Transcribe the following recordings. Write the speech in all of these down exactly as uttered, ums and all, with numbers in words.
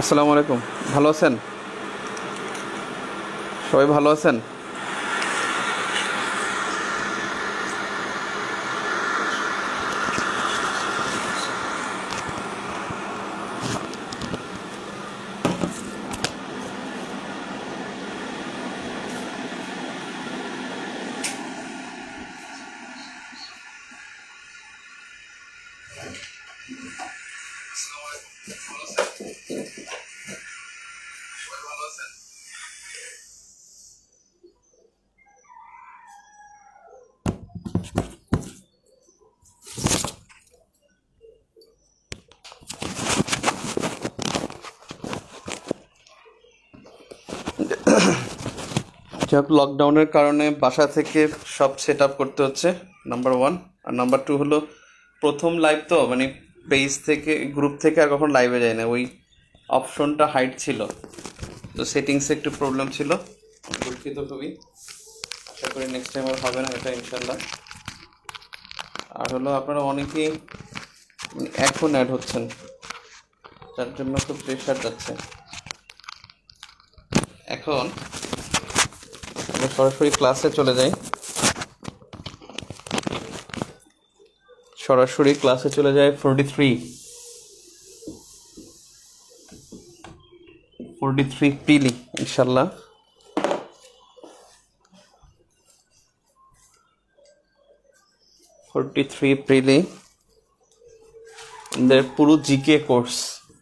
আসসালামু আলাইকুম। ভালো আছেন? সবাই ভালো আছেন? যাক, লকডাউনের কারণে বাসা থেকে সব সেট আপ করতে হচ্ছে, নাম্বার ওয়ান। আর নাম্বার টু হলো প্রথম লাইভ, তো মানে পেজ থেকে গ্রুপ থেকে আর কখন লাইভে যায় না, ওই অপশনটা হাইড ছিল, তো সেটিংসে একটু প্রবলেম ছিল। দুঃখিত খুবই, আশা করি নেক্সট টাইম আর হবে না এটা ইনশাল্লাহ। আর হলো আপনারা অনেকেই এখন অ্যাড হচ্ছেন, যার জন্য খুব প্রেশার যাচ্ছে। এখন আমরা সরাসরি ক্লাসে চলে যাই সরাসরি ক্লাসে চলে যায় ফোরটি থ্রি ফোরটি থ্রি পিলি ইনশাল্লাহ। ফোরটি থ্রি প্রিলি এদের পুরো জিকে কোর্স।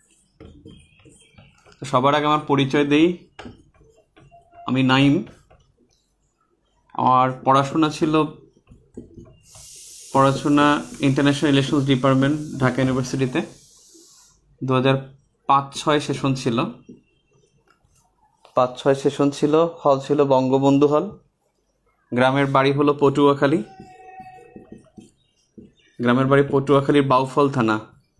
সবার আগে আমার পরিচয় দেই, আমি নাইম। আমার পড়াশোনা ছিল পড়াশোনা ইন্টারন্যাশনাল রিলেশনস ডিপার্টমেন্ট, ঢাকা ইউনিভার্সিটিতে। দু হাজার পাঁচ ছয় সেশন ছিল পাঁচ ছয় সেশন ছিল হল ছিল বঙ্গবন্ধু হল। গ্রামের বাড়ি হলো পটুয়াখালী গ্রামের বাড়ি পটুয়াখালীর বাউফল থানা।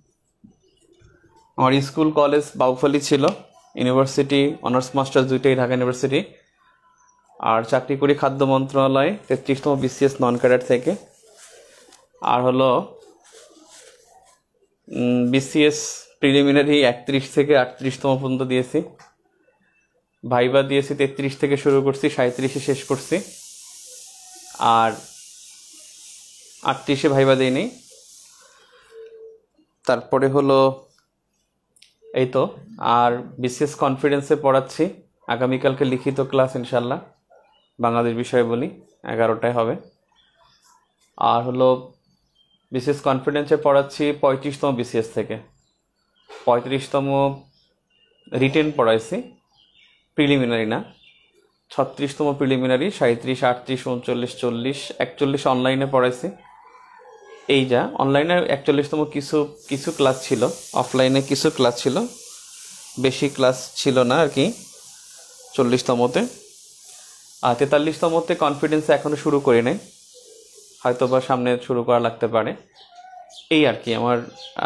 আমার স্কুল কলেজ বাউফলি ছিল, ইউনিভার্সিটি অনার্স মাস্টার্স দুইটাই ঢাকা ইউনিভার্সিটি। আর চাকরি করি খাদ্য মন্ত্রণালয়ে তেত্রিশতম বিসিএস নন ক্যাডার থেকে। আর হলো বিসিএস প্রিলিমিনারি একত্রিশ থেকে আটত্রিশতম পর্যন্ত দিয়েছি। ভাইবা দিয়েছি তেত্রিশ থেকে শুরু করছি, সাঁত্রিশে শেষ করছি। আর আটত্রিশে ভাইবা দিইনি। তারপরে হলো এই তো। আর বিসিএস কনফিডেন্সে পড়াচ্ছি, আগামীকালকে লিখিত ক্লাস ইনশাল্লাহ, বাংলাদেশ বিষয়ে বলি, এগারোটায় হবে। আর হলো বিসিএস কনফিডেন্সে পড়াচ্ছি পঁয়ত্রিশতম বিসিএস থেকে। পঁয়ত্রিশতম রিটেন পড়াইছি, প্রিলিমিনারি না। ছত্রিশতম প্রিলিমিনারি, সাঁত্রিশ আটত্রিশ উনচল্লিশ চল্লিশ একচল্লিশ অনলাইনে পড়াইছি। এই যা অনলাইনে একচল্লিশতম কিছু কিছু ক্লাস ছিল, অফলাইনে কিছু ক্লাস ছিল, বেশি ক্লাস ছিল না আর কি চল্লিশতমতে। আর তেতাল্লিশতমতে কনফিডেন্স এখনও শুরু করি নাই, হয়তো বা সামনে শুরু করা লাগতে পারে। এই আর কি আমার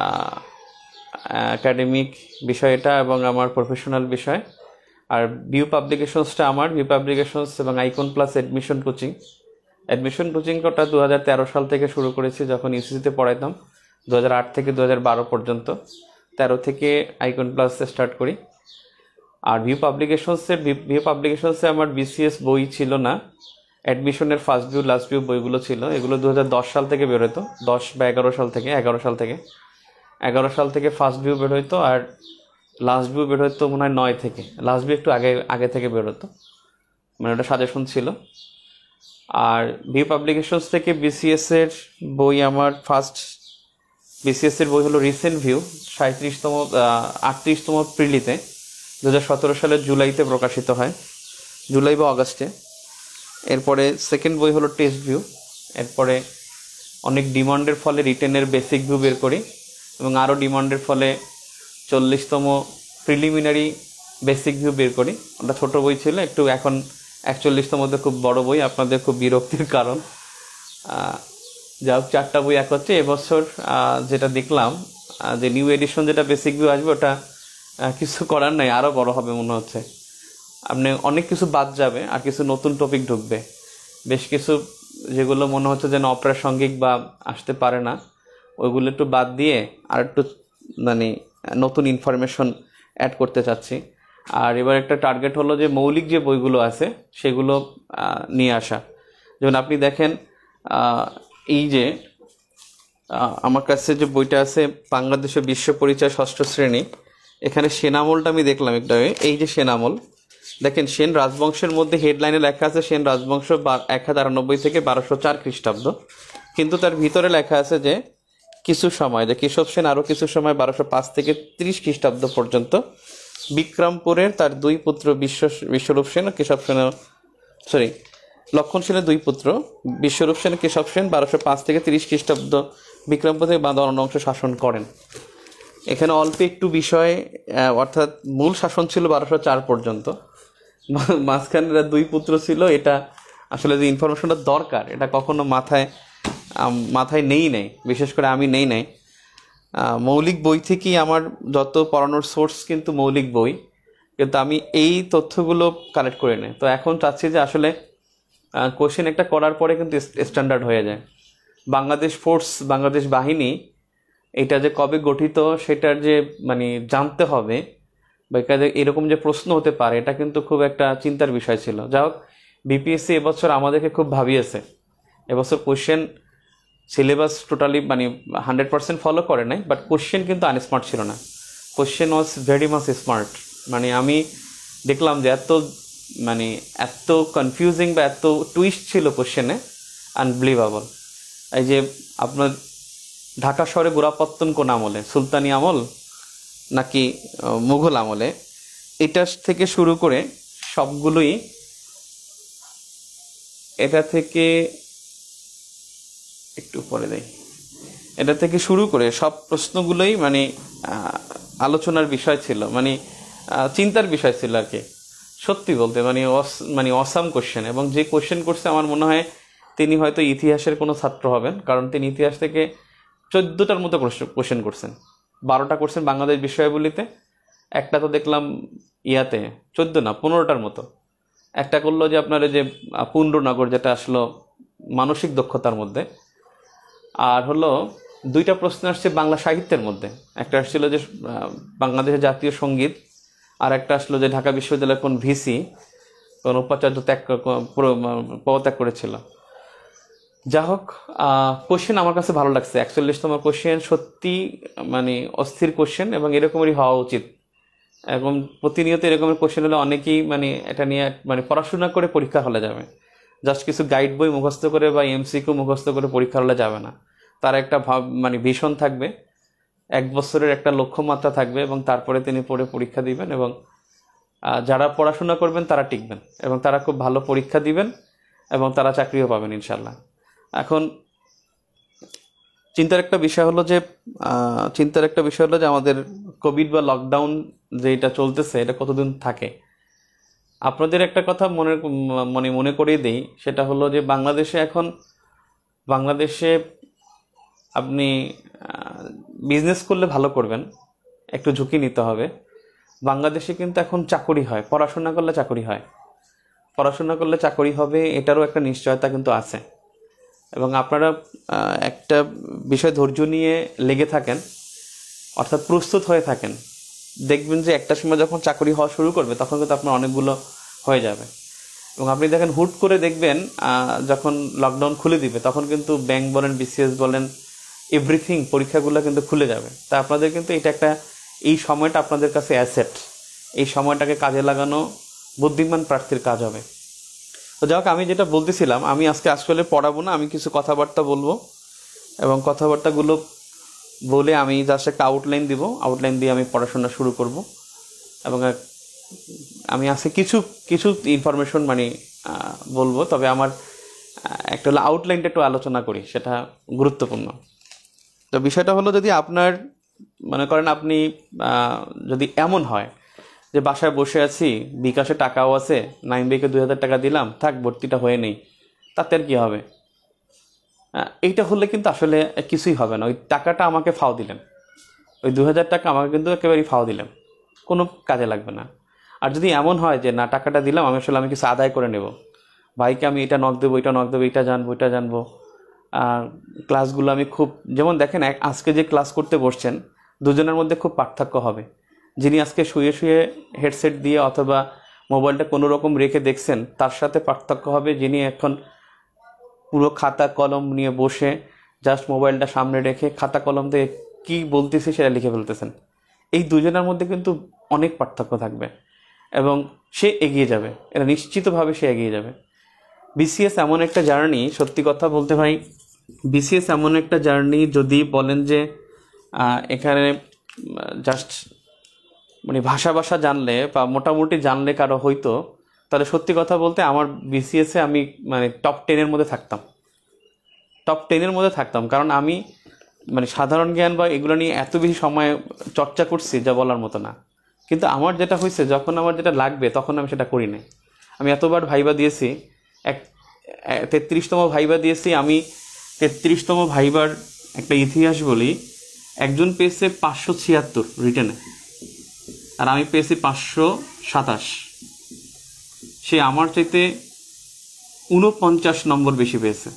একাডেমিক বিষয়টা এবং আমার প্রফেশনাল বিষয়। আর ভিউ পাবলিকেশনসটা আমার ভিউ পাবলিকেশনস এবং icon plus admission coaching admission কোচিংটা দু হাজার তেরো সাল থেকে শুরু করেছি, যখন ইউসিসিতে পড়াইতাম দু হাজার আট থেকে দু হাজার বারো পর্যন্ত। তেরো থেকে আইকন প্লাস স্টার্ট করি। আর ভিউ পাবলিকেশনসের ভিউ পাবলিকেশনসে আমার বিসিএস বই ছিল না, অ্যাডমিশনের ফার্স্ট ভিউ লাস্ট ভিউ বইগুলো ছিল। এগুলো দু হাজার দশ সাল থেকে বেরোতো, দশ বা এগারো সাল থেকে এগারো সাল থেকে এগারো সাল থেকে ফার্স্ট ভিউ বের হইতো, আর লাস্ট ভিউ বের হইতো মনে হয় নয় থেকে। লাস্ট ভিউ একটু আগে আগে থেকে বেরোতো, মানে ওটা সাজেশন ছিল। আর ভিউ পাবলিকেশনস থেকে বিসিএস এর বই, আমার ফার্স্ট বিসিএস এর বই হলো রিসেন্ট ভিউ, সাঁত্রিশতম আটত্রিশতম প্রিলিতে দু হাজার সতেরো সালের জুলাইতে প্রকাশিত হয়, জুলাই বা অগাস্টে। এরপরে সেকেন্ড বই হলো টেস্ট ভিউ। এরপরে অনেক ডিমান্ডের ফলে রিটেনের বেসিক ভিউ বের করি, এবং আরও ডিমান্ডের ফলে চল্লিশতম প্রিলিমিনারি বেসিক ভিউ বের করি। ওটা ছোটো বই ছিল একটু, এখন একচল্লিশতম মধ্যে খুব বড় বই, আপনাদের খুব বিরক্তির কারণ। যা হোক, চারটা বই এক হচ্ছে। এবছর যেটা দেখলাম যে নিউ এডিশন যেটা বেসিক ভিউ আসবে, ওটা কিছু করার নাই, আরও বড় হবে মনে হচ্ছে। আপনি অনেক কিছু বাদ যাবে আর কিছু নতুন টপিক ঢুকবে, বেশ কিছু যেগুলো মনে হচ্ছে যেন অপ্রাসঙ্গিক বা আসতে পারে না, ওইগুলো একটু বাদ দিয়ে আর একটু মানে নতুন ইনফরমেশন অ্যাড করতে চাচ্ছি। আর এবার একটা টার্গেট হলো যে মৌলিক যে বইগুলো আছে সেগুলো নিয়ে আসা। যেমন আপনি দেখেন এই যে আমার কাছে যে বইটা আছে বাংলাদেশের বিশ্ব পরিচয় ষষ্ঠ শ্রেণী, এখানে সেনামলটা আমি দেখলাম একটা, এই যে সেনামল দেখেন, সেন রাজবংশের মধ্যে হেডলাইনে লেখা আছে সেন রাজবংশ এক হাজার আটানব্বই থেকে বারোশো চার খ্রিস্টাব্দ, কিন্তু তার ভিতরে লেখা আছে যে কিছু সময় যে কেশব সেন আরও কিছু সময় বারোশো পাঁচ থেকে ত্রিশ খ্রিস্টাব্দ পর্যন্ত বিক্রমপুরের তার দুই পুত্র বিশ্ব বিশ্বরূপ সেন ও কেশব সেন সরি লক্ষণ সেনের দুই পুত্র বিশ্বরূপ সেন কেশব সেন বারোশো পাঁচ থেকে তিরিশ খ্রিস্টাব্দ বিক্রমপুর থেকে বাঁধানো অংশ শাসন করেন। এখানে অল্প একটু বিষয়, অর্থাৎ মূল শাসন ছিল বারোশো চার পর্যন্ত, মাঝখানে দুই পুত্র ছিল। এটা আসলে যে ইনফরমেশনটা দরকার এটা কখনো মাথায় মাথায় নেই নেই বিশেষ করে আমি নেই নাই। মৌলিক বই থেকেই আমার যত পড়ানোর সোর্স কিন্তু মৌলিক বই, কিন্তু আমি এই তথ্যগুলো কালেক্ট করে নিই। তো এখন চাচ্ছি যে আসলে কোশ্চেন একটা করার পরে কিন্তু স্ট্যান্ডার্ড হয়ে যায়। বাংলাদেশ ফোর্স, বাংলাদেশ বাহিনী এটা যে কবে গঠিত সেটার যে মানে জানতে হবে বা এরকম যে প্রশ্ন হতে পারে এটা কিন্তু খুব একটা চিন্তার বিষয় ছিল। যাই হোক, বিপিএসসি এবছর আমাদেরকে খুব ভাবিয়েছে। এবছর কোশ্চেন সিলেবাস টোটালি মানে হান্ড্রেড পার্সেন্ট ফলো করে নাই, বাট কোশ্চেন কিন্তু আনস্মার্ট ছিল না। Question was very much smart. মানে আমি দেখলাম যে এত মানে এত কনফিউজিং বা এত টুইস্ট ছিল কোশ্চেনে, আনবিলিভেবল। এই যে আপনার ঢাকা শহরে গোড়াপত্তন কোন আমলে, সুলতানি আমল নাকি মুঘল আমলে, এটা থেকে শুরু করে সবগুলোই, এটা থেকে একটু পরে দেয়, এটা থেকে শুরু করে সব প্রশ্নগুলোই মানে আলোচনার বিষয় ছিল, মানে চিন্তার বিষয় ছিল আর কি। সত্যি বলতে মানে মানে অসাম কোশ্চেন। এবং যে কোশ্চেন করছে আমার মনে হয় তিনি হয়তো ইতিহাসের কোনো ছাত্র হবেন, কারণ তিনি ইতিহাস থেকে চোদ্দোটার মতো কোশ্চেন করছেন। বারোটা করছেন বাংলাদেশ বিষয়াবলিতে, একটা তো দেখলাম ইয়াতে চোদ্দ না পনেরোটার মতো। একটা করলো যে আপনার যে পুণ্ডনগর, যেটা আসলো মানসিক দক্ষতার মধ্যে। আর হলো দুইটা প্রশ্ন আসছে বাংলা সাহিত্যের মধ্যে, একটা আসছিল যে বাংলাদেশের জাতীয় সঙ্গীত, আর একটা আসলো যে ঢাকা বিশ্ববিদ্যালয়ের কোন ভিসি কোন উপাচার্য ত্যাগ পদত্যাগ করেছিল। যা হোক, কোশ্চেন আমার কাছে ভালো লাগছে। একচল্লিশতম কোশ্চেন সত্যি মানে অস্থির কোশ্চেন, এবং এরকমই হওয়া উচিত। এবং প্রতিনিয়ত এরকমের কোশ্চেন হলে অনেকেই মানে এটা নিয়ে মানে পড়াশোনা করে পরীক্ষা হলে যাবে। জাস্ট কিছু গাইড বই মুখস্থ করে বা এমসিকিউ মুখস্থ করে পরীক্ষা হলে যাবে না। তার একটা ভাব মানে ভীষণ থাকবে, এক বছরের একটা লক্ষ্যমাত্রা থাকবে, এবং তারপরে তিনি পড়ে পরীক্ষা দিবেন। এবং যারা পড়াশোনা করবেন তারা টিকবেন, এবং তারা খুব ভালো পরীক্ষা দিবেন, এবং তারা চাকরিও পাবেন ইনশাল্লাহ। এখন চিন্তার একটা বিষয় হলো যে চিন্তার একটা বিষয় হলো যে আমাদের কোভিড বা লকডাউন যে এটা চলতেছে এটা কতদিন থাকে। আপনাদের একটা কথা মনে মনে মনে করিয়ে দিই, সেটা হলো যে বাংলাদেশে এখন বাংলাদেশে আপনি বিজনেস করলে ভালো করবেন, একটু ঝুঁকি নিতে হবে। বাংলাদেশে কিন্তু এখন চাকরি হয়, পড়াশোনা করলে চাকরি হয়, পড়াশোনা করলে চাকরি হবে, এটারও একটা নিশ্চয়তা কিন্তু আছে। এবং আপনারা একটা বিষয় ধৈর্য নিয়ে লেগে থাকেন, অর্থাৎ প্রস্তুত হয়ে থাকেন, দেখবেন যে একটা সময় যখন চাকরি হওয়া শুরু করবে তখন কিন্তু আপনার অনেকগুলো হয়ে যাবে। এবং আপনি দেখেন হুট করে দেখবেন যখন লকডাউন খুলে দিবে তখন কিন্তু ব্যাংক বলেন, বিসিএস বলেন, এভরিথিং পরীক্ষাগুলো কিন্তু খুলে যাবে। তা আপনাদের কিন্তু এটা একটা, এই সময়টা আপনাদের কাছে অ্যাসেট, এই সময়টাকে কাজে লাগানো বুদ্ধিমান প্রার্থীর কাজ হবে। তো যাই হোক, আমি যেটা বলতেছিলাম, আমি আজকে আসলে পড়াবো না, আমি কিছু কথাবার্তা বলবো, এবং কথাবার্তাগুলো বলে আমি জাস্ট একটা আউটলাইন দিব, আউটলাইন দিয়ে আমি পড়াশোনা শুরু করব। এবং আমি আজকে কিছু কিছু ইনফরমেশন মানে বলবো, তবে আমার একটা হলো আউটলাইনটা একটু আলোচনা করি, সেটা গুরুত্বপূর্ণ। তো বিষয়টা হলো, যদি আপনার মনে করেন আপনি যদি এমন হয় যে বাসায় বসে আছি, বিকাশে টাকাও আছে, নাইমবেকে দুই হাজার টাকা দিলাম, থাক ভর্তিটা হয়ে নেই, তাতে আর কি হবে? এইটা হলে কিন্তু আসলে কিছুই হবে না। ওই টাকাটা আমাকে ফাও দিলেন, ওই দু হাজার টাকা আমাকে কিন্তু একেবারেই ফাও দিলেন, কোনো কাজে লাগবে না। আর যদি এমন হয় যে না, টাকাটা দিলাম আমি আসলে আমি কিছু আদায় করে নেব, ভাইকে আমি এটা নক দেবো, এটা নক দেবো, এটা জানবো, এটা জানবো, ক্লাসগুলো আমি খুব, যেমন দেখেন আজকে যে ক্লাস করতে বসছেন দুজনের মধ্যে খুব পার্থক্য হবে। যিনি আজকে শুয়ে শুয়ে হেডসেট দিয়ে অথবা মোবাইলটা কোনো রকম রেখে দেখছেন, তার সাথে পার্থক্য হবে যিনি এখন পুরো খাতা কলম নিয়ে বসে জাস্ট মোবাইলটা সামনে রেখে খাতা কলম দিয়ে কী বলতেছে সেটা লিখে ফেলতেছেন। এই দুজনের মধ্যে কিন্তু অনেক পার্থক্য থাকবে এবং সে এগিয়ে যাবে, এটা নিশ্চিতভাবে সে এগিয়ে যাবে। বিসিএস এমন একটা জার্নি, সত্যি কথা বলতে ভাই, বিসিএস এমন একটা জার্নি, যদি বলেন যে এখানে জাস্ট মানে ভাষা ভাষা জানলে বা মোটামুটি জানলে কারো হয়তো, তাহলে সত্যি কথা বলতে আমার বিসিএসে আমি মানে টপ টেনের মধ্যে থাকতাম, টপ টেনের মধ্যে থাকতাম কারণ আমি মানে সাধারণ জ্ঞান বা এগুলো নিয়ে এত বেশি সময় চর্চা করছি যা বলার মতো না। কিন্তু আমার যেটা হয়েছে, যখন আমার যেটা লাগবে তখন আমি সেটা করি নাই। আমি এতবার ভাইবা দিয়েছি, এক তেত্রিশতম ভাইবা দিয়েছি আমি। তেত্রিশতম ভাইবার একটা ইতিহাস বলি, একজন পেয়েছে পাঁচশো ছিয়াত্তর রিটেনে আর আমি পেয়েছি পাঁচশো সাতাশ। সে আমার চাইতে উনপঞ্চাশ নম্বর বেশি পেয়েছে।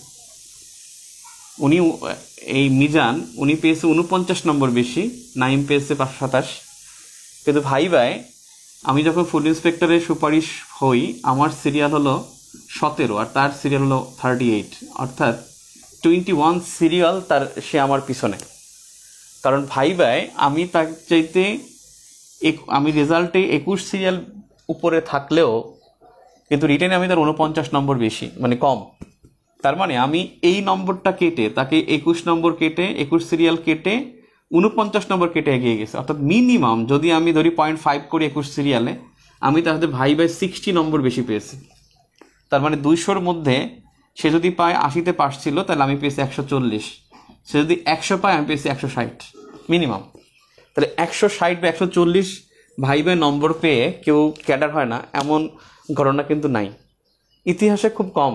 উনি এই মিজান উনি পেয়েছে উনপঞ্চাশ নম্বর বেশি, নাইম পেয়েছে পাঁচশো সাতাশ। কিন্তু ভাইবায় আমি যখন ফুড ইন্সপেক্টরের সুপারিশ হই, আমার সিরিয়াল হলো সতেরো আর তার সিরিয়াল হলো থার্টি এইট, অর্থাৎ টোয়েন্টি ওয়ান সিরিয়াল তার সে আমার পিছনে। কারণ ভাইবায় আমি তার চাইতে আমি রেজাল্টে একুশ সিরিয়াল উপরে থাকলেও কিন্তু রিটেনে আমি তার উনপঞ্চাশ নম্বর বেশি, মানে কম। তার মানে আমি এই নম্বরটা কেটে তাকে একুশ নম্বর কেটে একুশ সিরিয়াল কেটে উনপঞ্চাশ নম্বর কেটে এগিয়ে গেছে। অর্থাৎ মিনিমাম যদি আমি ধরি পয়েন্ট ফাইভ করি একুশ সিরিয়ালে, আমি তাহলে ভাই বাই সিক্সটি নম্বর বেশি পেয়েছি। তার মানে দুইশোর মধ্যে সে যদি পায় আশিতে পাস ছিল, তাহলে আমি পেয়েছি একশো চল্লিশ। সে যদি একশো পায়, আমি পেয়েছি একশো ষাট মিনিমাম। তাহলে একশো ষাট বা একশো চল্লিশ ভাই বাই নম্বর পেয়ে কেউ ক্যাডার হয় না, এমন ঘটনা কিন্তু নাই, ইতিহাসে খুব কম।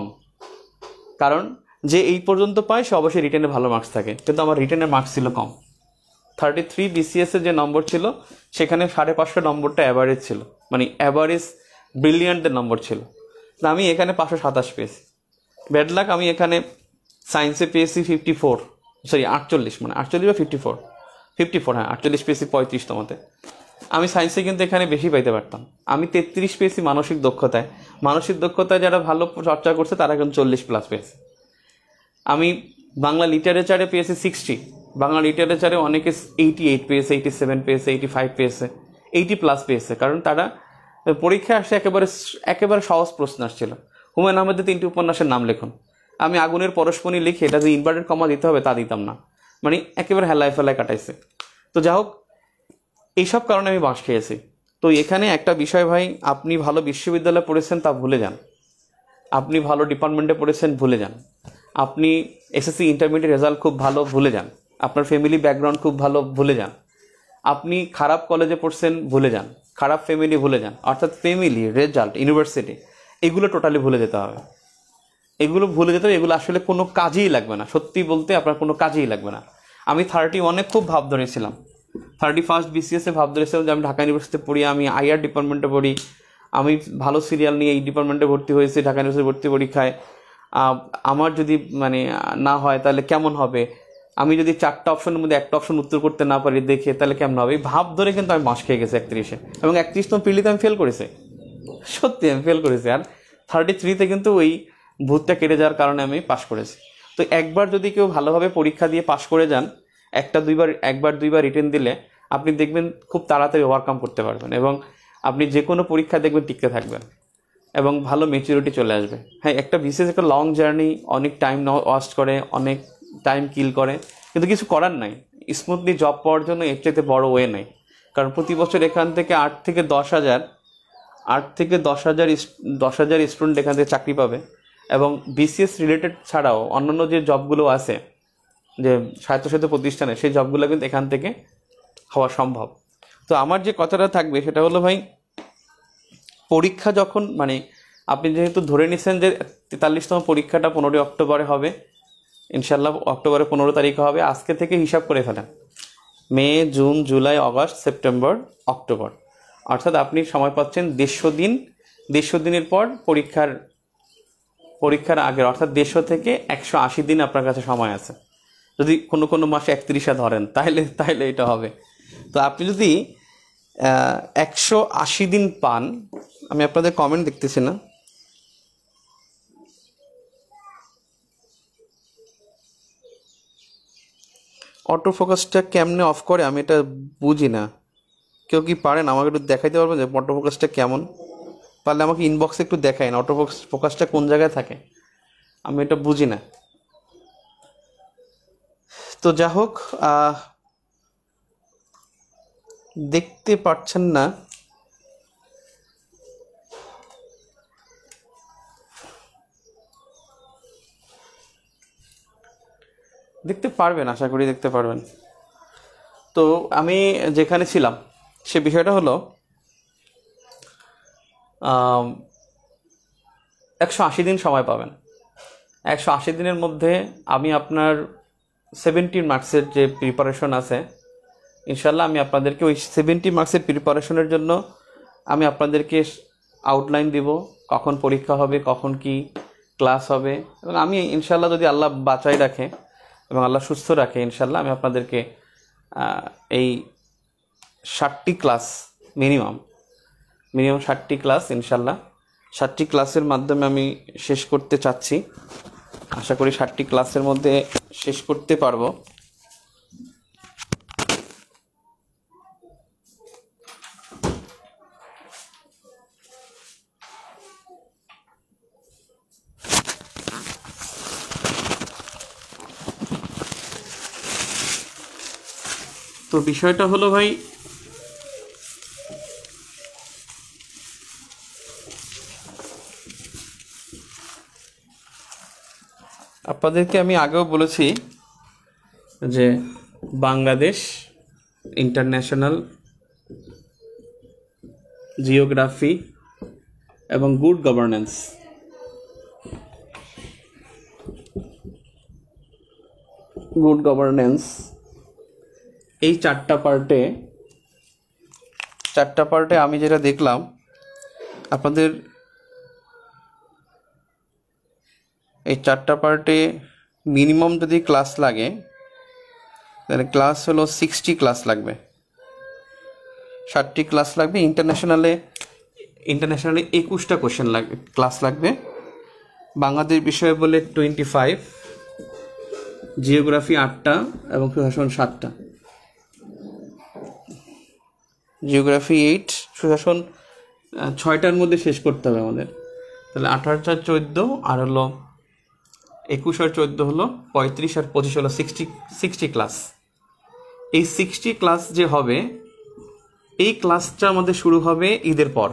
কারণ যে এই পর্যন্ত পায় সে অবশ্যই রিটেনে ভালো মার্কস থাকে, কিন্তু আমার রিটেনের মার্কস ছিল কম। থার্টি থ্রি বিসিএসের যে নম্বর ছিল সেখানে সাড়ে পাঁচশো নম্বরটা অ্যাভারেজ ছিল, মানে অ্যাভারেজ ব্রিলিয়ান্টের নম্বর ছিল। আমি এখানে পাঁচশো সাতাশ পেয়েছি। ব্যাড লাক, আমি এখানে সায়েন্সে পেয়েছি ফিফটি ফোর সরি আটচল্লিশ, মানে আটচল্লিশ বা ফিফটি ফোর ফিফটি ফোর হ্যাঁ আটচল্লিশ পেয়েছি পঁয়ত্রিশতমতে। আমি সায়েন্সে কিন্তু এখানে বেশি পাইতে পারতাম। আমি তেত্রিশ পেয়েছি মানসিক দক্ষতায়। মানসিক দক্ষতায় যারা ভালো চর্চা করছে তারা কিন্তু চল্লিশ প্লাস পেয়েছে। আমি বাংলা লিটারেচারে পেয়েছি সিক্সটি। বাংলা লিটারেচারে অনেকে এইটি এইট পেয়েছে, এইটি সেভেন পেয়েছে, এইটি ফাইভ পেয়েছে, এইটি প্লাস পেয়েছে। কারণ তারা পরীক্ষায় আসে একেবারে একেবারে সহজ প্রশ্ন আসছিল, হুমায়ুন আহমেদের তিনটি উপন্যাসের নাম লিখুন। আমি আগুনের পরশমণি লিখে এটা যে ইনভার্টেড কমা দিতে হবে তা দিতাম না, মানে একেবারে হেলায় ফেলায় কাটাইছে। তো যা হোক, এইসব কারণে আমি বাঁশ খেয়েছি। তো এখানে একটা বিষয় ভাই, আপনি ভালো বিশ্ববিদ্যালয়ে পড়েছেন তা ভুলে যান, আপনি ভালো ডিপার্টমেন্টে পড়েছেন ভুলে যান, আপনি এসএসসি ইন্টারমিডিয়েট রেজাল্ট খুব ভালো ভুলে যান, আপনার ফ্যামিলি ব্যাকগ্রাউন্ড খুব ভালো ভুলে যান, আপনি খারাপ কলেজে পড়ছেন ভুলে যান, খারাপ ফ্যামিলি ভুলে যান। অর্থাৎ ফ্যামিলি, রেজাল্ট, ইউনিভার্সিটি, এগুলো টোটালি ভুলে যেতে হবে। এগুলো ভুলে যেতে হবে, এগুলো আসলে কোনো কাজেই লাগবে না। সত্যি বলতে আপনার কোনো কাজেই লাগবে না। আমি থার্টি ওয়ানে খুব ভাব ধরেছিলাম, থার্টি ফার্স্ট বিসিএসে ভাব ধরেছিলাম যে আমি ঢাকা ইউনিভার্সিটিতে পড়ি, আমি আইআর ডিপার্টমেন্টে পড়ি, আমি ভালো সিরিয়াল নিয়ে এই ডিপার্টমেন্টে ভর্তি হয়েছি, ঢাকা ইউনিভার্সিটি ভর্তি পরীক্ষায় আমার যদি মানে না হয় তাহলে কেমন হবে, আমি যদি চারটা অপশনের মধ্যে একটা অপশন উত্তর করতে না পারি দেখে তাহলে কেমন হবে। এই ভাব ধরে কিন্তু আমি মাস খেয়ে গেছি একত্রিশে, এবং একত্রিশতম পিলিতে আমি ফেল করেছি, সত্যি আমি ফেল করেছি। আর থার্টি থ্রিতে কিন্তু ওই ভূতটা কেটে যাওয়ার কারণে আমি পাশ করেছি। তো একবার যদি কেউ ভালোভাবে পরীক্ষা দিয়ে পাশ করে যান, একটা দুইবার একবার দুইবার রিটেন দিলে আপনি দেখবেন খুব তাড়াতাড়ি ওভারকাম করতে পারবেন, এবং আপনি যে কোনো পরীক্ষা দেখবেন টিকতে থাকবেন এবং ভালো ম্যাচুরিটি চলে আসবে। হ্যাঁ, একটা বিশেষ একটা লং জার্নি, অনেক টাইম ওয়েস্ট করে, অনেক টাইম কিল করে, কিন্তু কিছু করার নাই। স্মুথলি জব পাওয়ার জন্য এর চাইতে বড় ওয়ে নেই। কারণ প্রতি বছর এখান থেকে আট থেকে দশ হাজার আট থেকে দশ হাজার দশ হাজার স্টুডেন্ট এখান থেকে চাকরি পাবে, এবং বিসিএস রিলেটেড ছাড়াও অন্যান্য যে জবগুলো আছে যে স্বায়ত্তশাসিত প্রতিষ্ঠানে, সেই জবগুলো কিন্তু এখান থেকে হওয়া সম্ভব। তো আমার যে কথাটা থাকবে সেটা হলো ভাই, পরীক্ষা যখন মানে আপনি যেহেতু ধরে নিচ্ছেন যে তেতাল্লিশতম পরীক্ষাটা পনেরোই অক্টোবরে হবে, ইনশাল্লাহ অক্টোবরে পনেরো তারিখে হবে, আজকে থেকে হিসাব করে ফেলেন May, June, July, August, September, October, অর্থাৎ আপনি সময় পাচ্ছেন দেড়শো দিন। দেড়শো দিনের পর পরীক্ষার পরীক্ষার আগের অর্থাৎ দেড়শো থেকে একশো আশি দিন আপনার কাছে সময় আছে। যদি কোনো কোনো মাসে একত্রিশে ধরেন তাহলে তাহলে এটা হবে। তো আপনি যদি একশো আশি দিন পান। আমি আপনাদের কমেন্ট দেখতেছি না। অটো ফোকাসটা কেমনে অফ করে আমি এটা বুঝি না। কেউ কি পারেন আমাকে একটু দেখাইতে পারবেন যে অটো ফোকাসটা কেমন? পারলে আমাকে ইনবক্সে একটু দেখাই না অটো ফোকাসটা কোন জায়গায় থাকে, আমি এটা বুঝি না। তো যা হোক, দেখতে পাচ্ছেন না, দেখতে পারবেন, আশা করি দেখতে পারবেন। তো আমি যেখানে ছিলাম সে বিষয়টা হলো একশো আশি দিন সময় পাবেন। একশো আশি দিনের মধ্যে আমি আপনার সেভেন্টি মার্কসের যে প্রিপারেশন আছে, ইনশাল্লাহ আমি আপনাদেরকে ওই সেভেন্টি মার্কসের প্রিপারেশনের জন্য আমি আপনাদেরকে আউটলাইন দিব, কখন পরীক্ষা হবে, কখন কি ক্লাস হবে, এবং আমি ইনশাল্লাহ যদি আল্লাহ বাঁচাই রাখে এবং আল্লাহ সুস্থ রাখে, ইনশাল্লাহ আমি আপনাদেরকে এই ষাটটি ক্লাস মিনিমাম মিনিমাম ষাটটি ক্লাস ইনশাল্লাহ ষাটটি ক্লাসের মাধ্যমে আমি শেষ করতে চাচ্ছি। আশা করি ষাটটি ক্লাসের মধ্যে শেষ করতে পারবো। তো বিষয়টা হলো ভাই, আপনাদেরকে আমি আগেও বলেছি যে বাংলাদেশ ইন্টারন্যাশনাল জিওগ্রাফি এবং গুড গভর্নেন্স গুড গভর্নেন্স এই চারটা পার্টে চারটা পার্টে আমি যেটা দেখলাম, আপনাদের এই চারটা পার্টে মিনিমাম যদি ক্লাস লাগে তাহলে ক্লাস হলো সিক্সটি ক্লাস লাগবে, ষাটটি ক্লাস লাগবে। ইন্টারন্যাশনালে ইন্টারন্যাশনালে একুশটা কোশ্চেন লাগবে, ক্লাস লাগবে। বাংলাদেশ বিষয় বলে টোয়েন্টি ফাইভ, জিওগ্রাফি আটটা এবং সুশাসন সাতটা, জিওগ্রাফি এইট, সুশাসন ছয়টার মধ্যে শেষ করতে হবে আমাদের। তাহলে আঠারো চার চোদ্দো আর হলো একুশ আর চোদ্দো হলো পঁয়ত্রিশ আর পঁচিশ হলো সিক্সটি সিক্সটি ক্লাস। এই সিক্সটি ক্লাস যে হবে, এই ক্লাসটা আমাদের শুরু হবে ঈদের পর।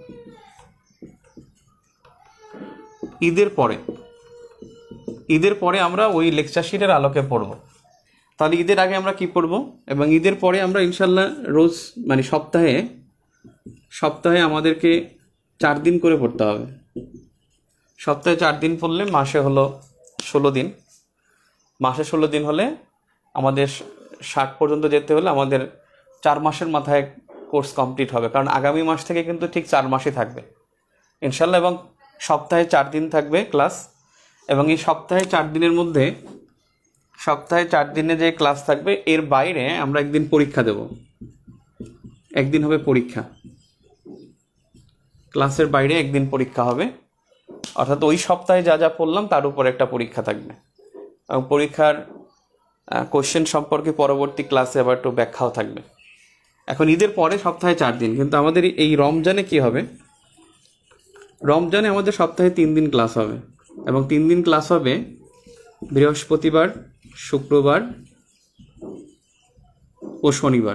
ঈদের পরে ঈদের পরে আমরা ওই লেকচার শিটের আলোকে পড়ব। তাহলে ঈদের আগে আমরা কি পড়ব এবং ঈদের পরে আমরা ইনশাল্লাহ রোজ মানে সপ্তাহে সপ্তাহে আমাদেরকে চার দিন করে পড়তে হবে। সপ্তাহে চার দিন পড়লে মাসে হলো ষোলো দিন। মাসে ষোলো দিন হলে আমাদের ষাট পর্যন্ত যেতে হলে আমাদের চার মাসের মাথায় কোর্স কমপ্লিট হবে, কারণ আগামী মাস থেকে কিন্তু ঠিক চার মাসই থাকবে ইনশাল্লাহ। এবং সপ্তাহে চার দিন থাকবে ক্লাস, এবং এই সপ্তাহে চার দিনের মধ্যে সপ্তাহে চার দিনে যে ক্লাস থাকবে এর বাইরে আমরা একদিন পরীক্ষা দেব। একদিন হবে পরীক্ষা, ক্লাসের বাইরে একদিন পরীক্ষা হবে, অর্থাৎ ওই সপ্তাহে যা যা পড়লাম তার উপর একটা পরীক্ষা থাকবে। এবং পরীক্ষার কোশ্চেন সম্পর্কে পরবর্তী ক্লাসে আবার একটু ব্যাখ্যাও থাকবে। এখন ঈদের পরে সপ্তাহে চার দিন, কিন্তু আমাদের এই রমজানে কি হবে, রমজানে আমাদের সপ্তাহে তিন দিন ক্লাস হবে, এবং তিন দিন ক্লাস হবে বৃহস্পতিবার, শুক্রবার ও শনিবার।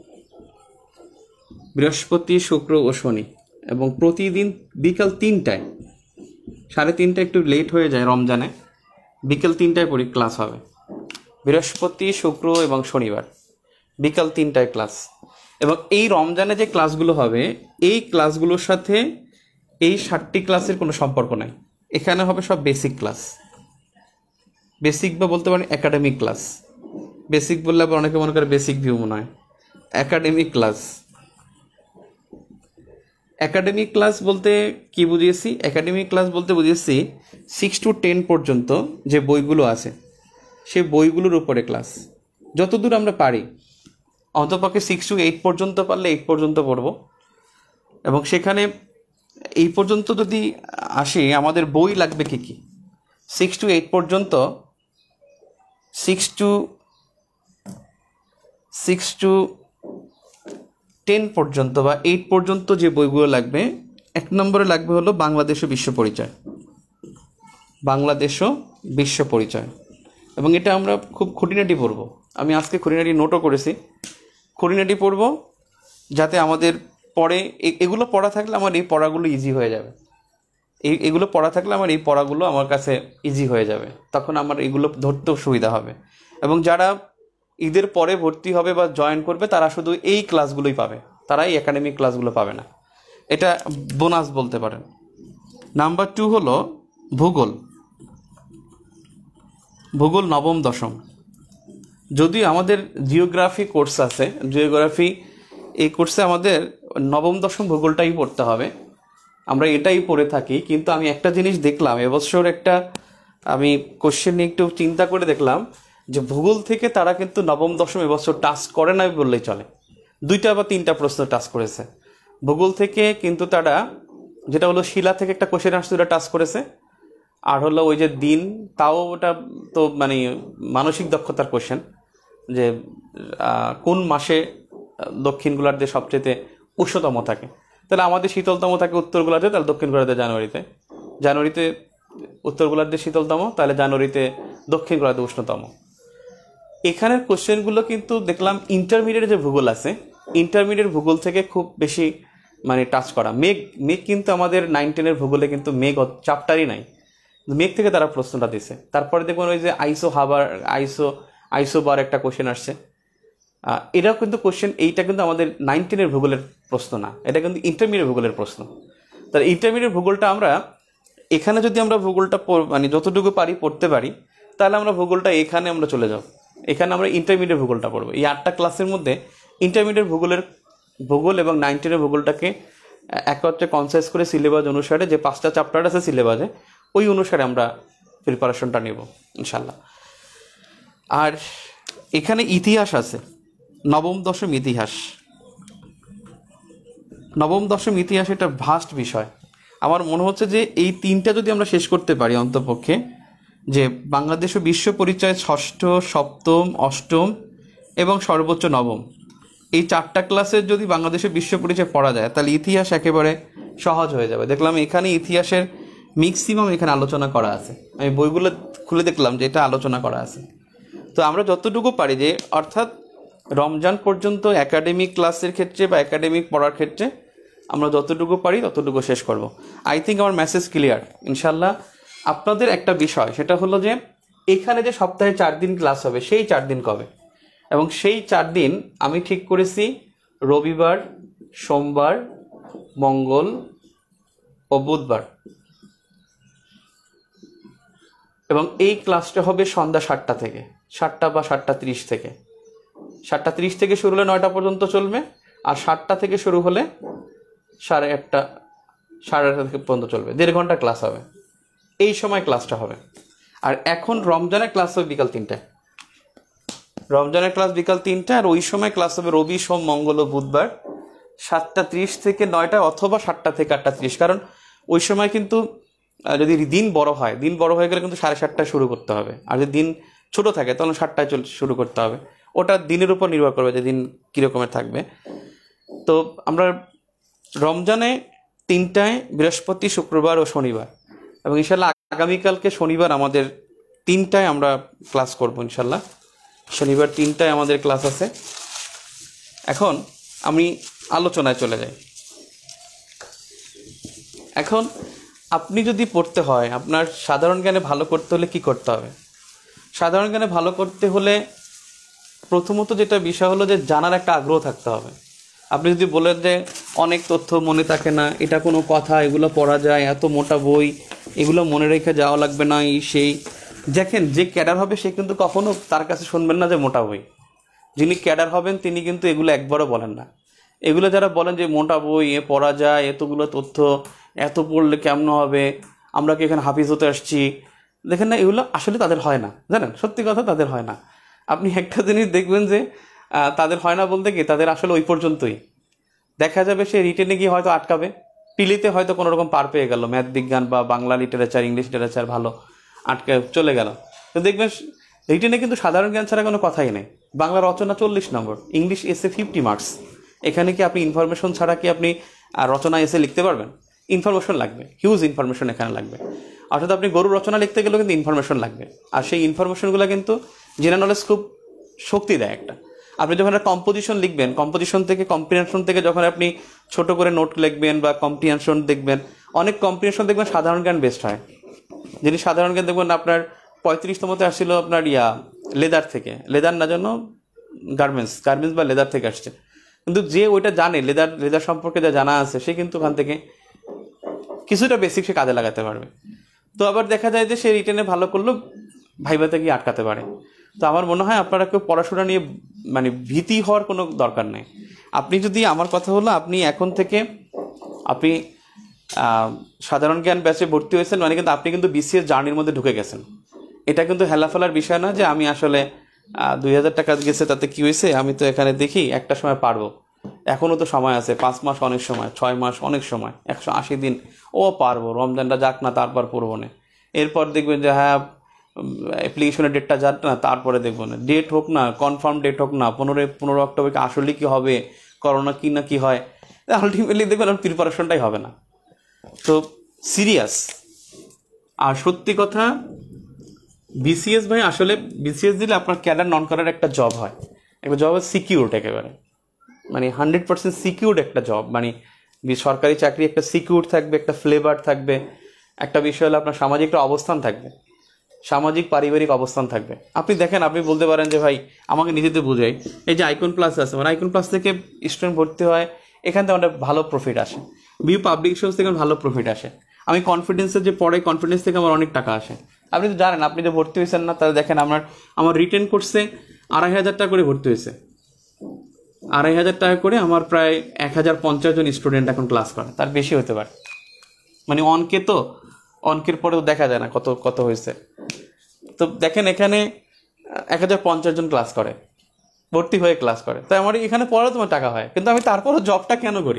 বৃহস্পতি, শুক্র ও শনি, এবং প্রতিদিন বিকাল তিনটায়, সাড়ে তিনটা একটু লেট হয়ে যায় রমজানে, বিকেল তিনটায় পরি ক্লাস হবে। বৃহস্পতি, শুক্র এবং শনিবার বিকাল তিনটায় ক্লাস। এবং এই রমজানে যে ক্লাসগুলো হবে এই ক্লাসগুলোর সাথে এই ষাটটি ক্লাসের কোনো সম্পর্ক নাই। এখানে হবে সব বেসিক ক্লাস, বেসিক বা বলতে পারেন একাডেমিক ক্লাস। বেসিক বললে আবার অনেকে মনে করে বেসিক ভিউ মনে হয়, একাডেমিক ক্লাস। একাডেমিক ক্লাস বলতে কি বুঝিয়েছি, একাডেমিক ক্লাস বলতে বুঝিয়েছি সিক্স টু টেন পর্যন্ত যে বইগুলো আছে সেই বইগুলোর উপরে ক্লাস, যতদূর আমরা পারি অন্তপক্ষে সিক্স টু এইট পর্যন্ত পারলে এইট পর্যন্ত পড়বো। এবং সেখানে এই পর্যন্ত যদি আসি, আমাদের বই লাগবে কী কী? সিক্স টু এইট পর্যন্ত six to six to ten পর্যন্ত বা এইট পর্যন্ত যে বইগুলো লাগবে, এক নম্বরে লাগবে হলো বাংলাদেশ ও বিশ্ব পরিচয়। বাংলাদেশ ও বিশ্ব পরিচয়, এবং এটা আমরা খুব খুঁটিনাটি পড়ব। আমি আজকে খুঁটিনাটি নোটও করেছি। খুঁটিনাটি পড়ব যাতে আমাদের পরে এগুলো পড়া থাকলে আমার এই পড়াগুলো ইজি হয়ে যাবে। এই এগুলো পড়া থাকলে আমার এই পড়াগুলো আমার কাছে ইজি হয়ে যাবে, তখন আমার এগুলো ধরতেও সুবিধা হবে। এবং যারা ঈদের পরে ভর্তি হবে বা জয়েন করবে, তারা শুধু এই ক্লাসগুলোই পাবে, তারা এই একাডেমিক ক্লাসগুলো পাবে না। এটা বোনাস বলতে পারেন। নাম্বার টু হলো ভূগোল। ভূগোল নবম দশম। যদিও আমাদের জিওগ্রাফি কোর্স আছে, জিওগ্রাফি এই কোর্সে আমাদের নবম দশম ভূগোলটাই পড়তে হবে, আমরা এটাই পড়ে থাকি। কিন্তু আমি একটা জিনিস দেখলাম এবছর, একটা আমি কোশ্চেন নিয়ে একটু চিন্তা করে দেখলাম যে ভূগোল থেকে তারা কিন্তু নবম দশম এবছর টাচ করে না বললেই চলে। দুইটা বা তিনটা প্রশ্ন টাচ করেছে ভূগোল থেকে, কিন্তু তারা যেটা হলো শিলা থেকে একটা কোশ্চেন আসছে ওটা টাচ করেছে, আর হলো ওই যে দিন, তাও ওটা তো মানে মানসিক দক্ষতার কোশ্চেন, যে কোন মাসে দক্ষিণ গোলার্ধে সবচেয়ে উষ্ণতম থাকে। তাহলে আমাদের শীতলতম থাকে উত্তর গোলার্ধে, তাহলে দক্ষিণ গোলার্ধে জানুয়ারিতে, জানুয়ারিতে উত্তর গোলার্ধে শীতলতম, তাহলে জানুয়ারিতে দক্ষিণ গোলার্ধে উষ্ণতম। এখানের কোশ্চেনগুলো কিন্তু দেখলাম ইন্টারমিডিয়েট যে ভূগোল আছে, ইন্টারমিডিয়েট ভূগোল থেকে খুব বেশি মানে টাচ করা। মেঘ মেঘ কিন্তু আমাদের নাইন টেনের ভূগোলে কিন্তু মেঘ চ্যাপ্টারই নাই, মেঘ থেকে তারা প্রশ্নটা দিছে। তারপরে দেখবেন ওই যে আইসো হাবার আইসো আইসো বার একটা কোশ্চেন আসছে, এটাও কিন্তু কোশ্চেন, এইটা কিন্তু আমাদের নাইন টেনের ভূগোলের প্রশ্ন না, এটা কিন্তু ইন্টারমিডিয়েট ভূগোলের প্রশ্ন। তাহলে ইন্টারমিডিয়েট ভূগোলটা আমরা এখানে যদি আমরা ভূগোলটা মানে যতটুকু পারি পড়তে পারি, তাহলে আমরা ভূগোলটা এখানে আমরা চলে যাব, এখানে আমরা ইন্টারমিডিয়েট ভূগোলটা পড়বো। এই আটটা ক্লাসের মধ্যে ইন্টারমিডিয়েট ভূগোলের ভূগোল এবং নাইন টেনের ভূগোলটাকে একত্রে কনসাইজ করে সিলেবাস অনুসারে যে পাঁচটা চ্যাপ্টার আছে সিলেবাসে, ওই অনুসারে আমরা প্রিপারেশনটা নেব ইনশাল্লাহ। আর এখানে ইতিহাস আছে, নবম দশম ইতিহাস। নবম দশম ইতিহাস এটা ভাস্ট বিষয়। আমার মনে হচ্ছে যে এই তিনটা যদি আমরা শেষ করতে পারি অন্তপক্ষে, যে বাংলাদেশ ও বিশ্ব পরিচয় ষষ্ঠ, সপ্তম, অষ্টম এবং সর্বোচ্চ নবম, এই চারটা ক্লাসের যদি বাংলাদেশের বিশ্ব পরিচয় পড়া যায়, তাহলে ইতিহাস একেবারে সহজ হয়ে যাবে। দেখলাম এখানে ইতিহাসের ম্যাক্সিমাম এখানে আলোচনা করা আছে, আমি বইগুলো খুলে দেখলাম যে এটা আলোচনা করা আছে। তো আমরা যতটুকু পারি, যে অর্থাৎ রমজান পর্যন্ত একাডেমিক ক্লাসের ক্ষেত্রে বা একাডেমিক পড়ার ক্ষেত্রে আমরা যতটুকু পারি ততটুকু শেষ করব। আই থিঙ্ক আমার মেসেজ ক্লিয়ার ইনশাল্লাহ। আপনাদের একটা বিষয়, সেটা হলো যে এখানে যে সপ্তাহে চার দিন ক্লাস হবে, সেই চার দিন কবে, এবং সেই চার দিন আমি ঠিক করেছি রবিবার, সোমবার, মঙ্গল ও বুধবার। এবং এই ক্লাসটা হবে সন্ধ্যা সাতটা থেকে, সাতটা বা সাতটা তিরিশ থেকে, সাতটা তিরিশ থেকে শুরু হলে নয়টা পর্যন্ত চলবে, আর সাতটা থেকে শুরু হলে সাড়ে আটটা সাড়ে আটটা থেকে পর্যন্ত চলবে, দেড় ঘন্টা ক্লাস হবে, এই সময় ক্লাসটা হবে। আর এখন রমজানের ক্লাস হবে বিকাল তিনটায়, রমজানের ক্লাস বিকাল তিনটা, আর ওই সময় ক্লাস হবে রবি, সোম, মঙ্গল ও বুধবার সাতটা তিরিশ থেকে নয়টা, অথবা সাতটা থেকে আটটা তিরিশ। কারণ ওই সময় কিন্তু যদি দিন বড় হয়, দিন বড় হয়ে গেলে কিন্তু সাড়ে সাতটায় শুরু করতে হবে, আর যদি দিন ছোট থাকে তাহলে সাতটায় চল শুরু করতে হবে। ওটা দিনের উপর নির্ভর করবে যে দিন কীরকমের থাকবে। তো আমরা রমজানে তিনটায়, বৃহস্পতি, শুক্রবার ও শনিবার, এবং ইনশাল্লাহ আগামীকালকে শনিবার আমাদের তিনটায় আমরা ক্লাস করব ইনশাল্লাহ। শনিবার তিনটায় আমাদের ক্লাস আছে। এখন আমি আলোচনায় চলে যাই। এখন আপনি যদি পড়তে হয়, আপনার সাধারণ জ্ঞানে ভালো করতে হলে কি করতে হবে? সাধারণ জ্ঞানে ভালো করতে হলে প্রথমত যেটা বিষয় হলো যে জানার একটা আগ্রহ থাকতে হবে। আপনি যদি বলেন যে অনেক তথ্য মনে থাকে না, এটা কোনো কথা, এগুলো পড়া যায়, এত মোটা বই, এগুলো মনে রেখে যাওয়া লাগবে না, এই সেই, দেখেন যে ক্যাডার হবে সে কিন্তু কখনো তার কাছে শুনবেন না যে মোটা বই। যিনি ক্যাডার হবেন তিনি কিন্তু এগুলো একবারও বলেন না। এগুলো যারা বলেন যে মোটা বই, এ পড়া যায়, এতগুলো তথ্য, এত পড়লে কেমন হবে, আমরা কি এখানে হাফিজ হতে আসছি, দেখেন না, এগুলো আসলে তাদের হয় না, জানেন, সত্যি কথা তাদের হয় না। আপনি একটা জিনিস দেখবেন যে তাদের হয় না বলতে কি, তাদের আসলে ওই পর্যন্তই। দেখা যাবে সে রিটেনে গিয়ে হয়তো আটকাবে, পিলিতে হয়তো কোনো রকম পার পেয়ে গেল, ম্যাথ বিজ্ঞান বা বাংলা লিটারেচার ইংলিশ লিটারেচার ভালো আটকে চলে গেল। তো দেখবেন রিটেনে কিন্তু সাধারণ জ্ঞান ছাড়া কোনো কথাই নেই। বাংলা রচনা চল্লিশ নম্বর, ইংলিশ এসে ফিফটি মার্কস। এখানে কি আপনি ইনফরমেশন ছাড়া কি আপনি রচনা এসে লিখতে পারবেন? ইনফরমেশন লাগবে, হিউজ ইনফরমেশন এখানে লাগবে। অর্থাৎ আপনি গরু রচনা লিখতে গেলেও কিন্তু ইনফরমেশন লাগবে, আর সেই ইনফরমেশনগুলো কিন্তু জেনারেল নলেজ খুব শক্তি দেয় একটা। আপনি যখন একটা কম্পোজিশন লিখবেন, কম্পোজিশন থেকে কম্প্রিহেনশন থেকে যখন আপনি ছোট করে নোট লিখবেন বা কম্প্রিহেনশন দেখবেন, অনেক কম্প্রিহেনশন দেখবেন সাধারণ জ্ঞান বেস্ট হয়। যিনি সাধারণ জ্ঞান দেখবেন আপনার পঁয়ত্রিশতমতে আসছিল আপনার ইয়া লেদার থেকে, লেদার না জন্য গার্মেন্টস, গার্মেন্টস বা লেদার থেকে আসছে। কিন্তু যে ওইটা জানে, লেদার লেদার সম্পর্কে যা জানা আছে, সে কিন্তু ওখান থেকে কিছুটা বেসিক সে কাজে লাগাতে পারবে। তো আবার দেখা যায় যে সে রিটেনে ভালো করলেও ভাইভাতে গিয়ে আটকাতে পারে। তো আমার মনে হয় আপনারা কেউ পড়াশোনা নিয়ে মানে ভীতি হওয়ার কোনো দরকার নেই। আপনি যদি, আমার কথা হলো, আপনি এখন থেকে আপনি সাধারণ জ্ঞান ব্যাচে ভর্তি হয়েছেন মানে কিন্তু আপনি কিন্তু বিসিএস জার্নির মধ্যে ঢুকে গেছেন। এটা কিন্তু হেলাফেলার বিষয় না যে আমি আসলে দুই হাজার টাকা গেছে তাতে কি হয়েছে, আমি তো এখানে দেখি একটা সময় পারবো। এখনও তো সময় আছে, পাঁচ মাস অনেক সময়, ছয় মাস অনেক সময়, একশো আশি দিন ও পারবো, রমজানটা যাক না তারপর পড়বো না। এরপর দেখবেন যে হ্যাঁ অ্যাপ্লিকেশনের ডেটটা যাক না তারপরে দেখবো না, ডেট হোক না, কনফার্ম ডেট হোক না, পনেরোই পনেরো অক্টোবরকে আসলে কি হবে, করোনা কি না কি হয়, আলটিমেটলি দেখবেন আর প্রিপারেশনটাই হবে না। তো সিরিয়াস। আর সত্যি কথা, বিসিএস ভাই আসলে বিসিএস দিলে আপনার ক্যাডার নন ক্যাডার একটা জব হয়, একটা জব সিকিউরড একেবারে, মানে হান্ড্রেড পার্সেন্ট সিকিউরড একটা জব। মানে সরকারি চাকরি একটা সিকিউর থাকবে, একটা ফ্লেভার থাকবে। একটা বিষয় হলো আপনার সামাজিক একটা অবস্থান থাকবে, সামাজিক পারিবারিক অবস্থান থাকবে। আপনি দেখেন, আপনি বলতে পারেন যে ভাই আমাকে নিজেতে বোঝাই, এই যে আইকন প্লাস আছে, মানে আইকন প্লাস থেকে স্টুডেন্ট ভর্তি হয়, এখান থেকে অনেক ভালো প্রফিট আসে। বিউ পাবলিকেশনস থেকে ভালো প্রফিট আসে। আমি কনফিডেন্সের যে পড়ে, কনফিডেন্স থেকে আমার অনেক টাকা আসে। আপনি তো জানেন, আপনি যে ভর্তি হয়েছেন না, তাহলে দেখেন আমার আমার রিটেন কোর্সে আড়াই হাজার টাকা করে ভর্তি হয়েছে। আড়াই হাজার টাকা করে আমার প্রায় এক হাজার পঞ্চাশ জন স্টুডেন্ট এখন ক্লাস করে, তার বেশি হতে পারে। মানে অঙ্কে তো, অঙ্কের পরেও দেখা যায় না কত কত হয়েছে। তো দেখেন এখানে এক হাজার পঞ্চাশ জন ক্লাস করে, ভর্তি হয়ে ক্লাস করে। তাই আমার এখানে পড়াও তোমার টাকা হয়, কিন্তু আমি তারপরও জবটা কেন করি?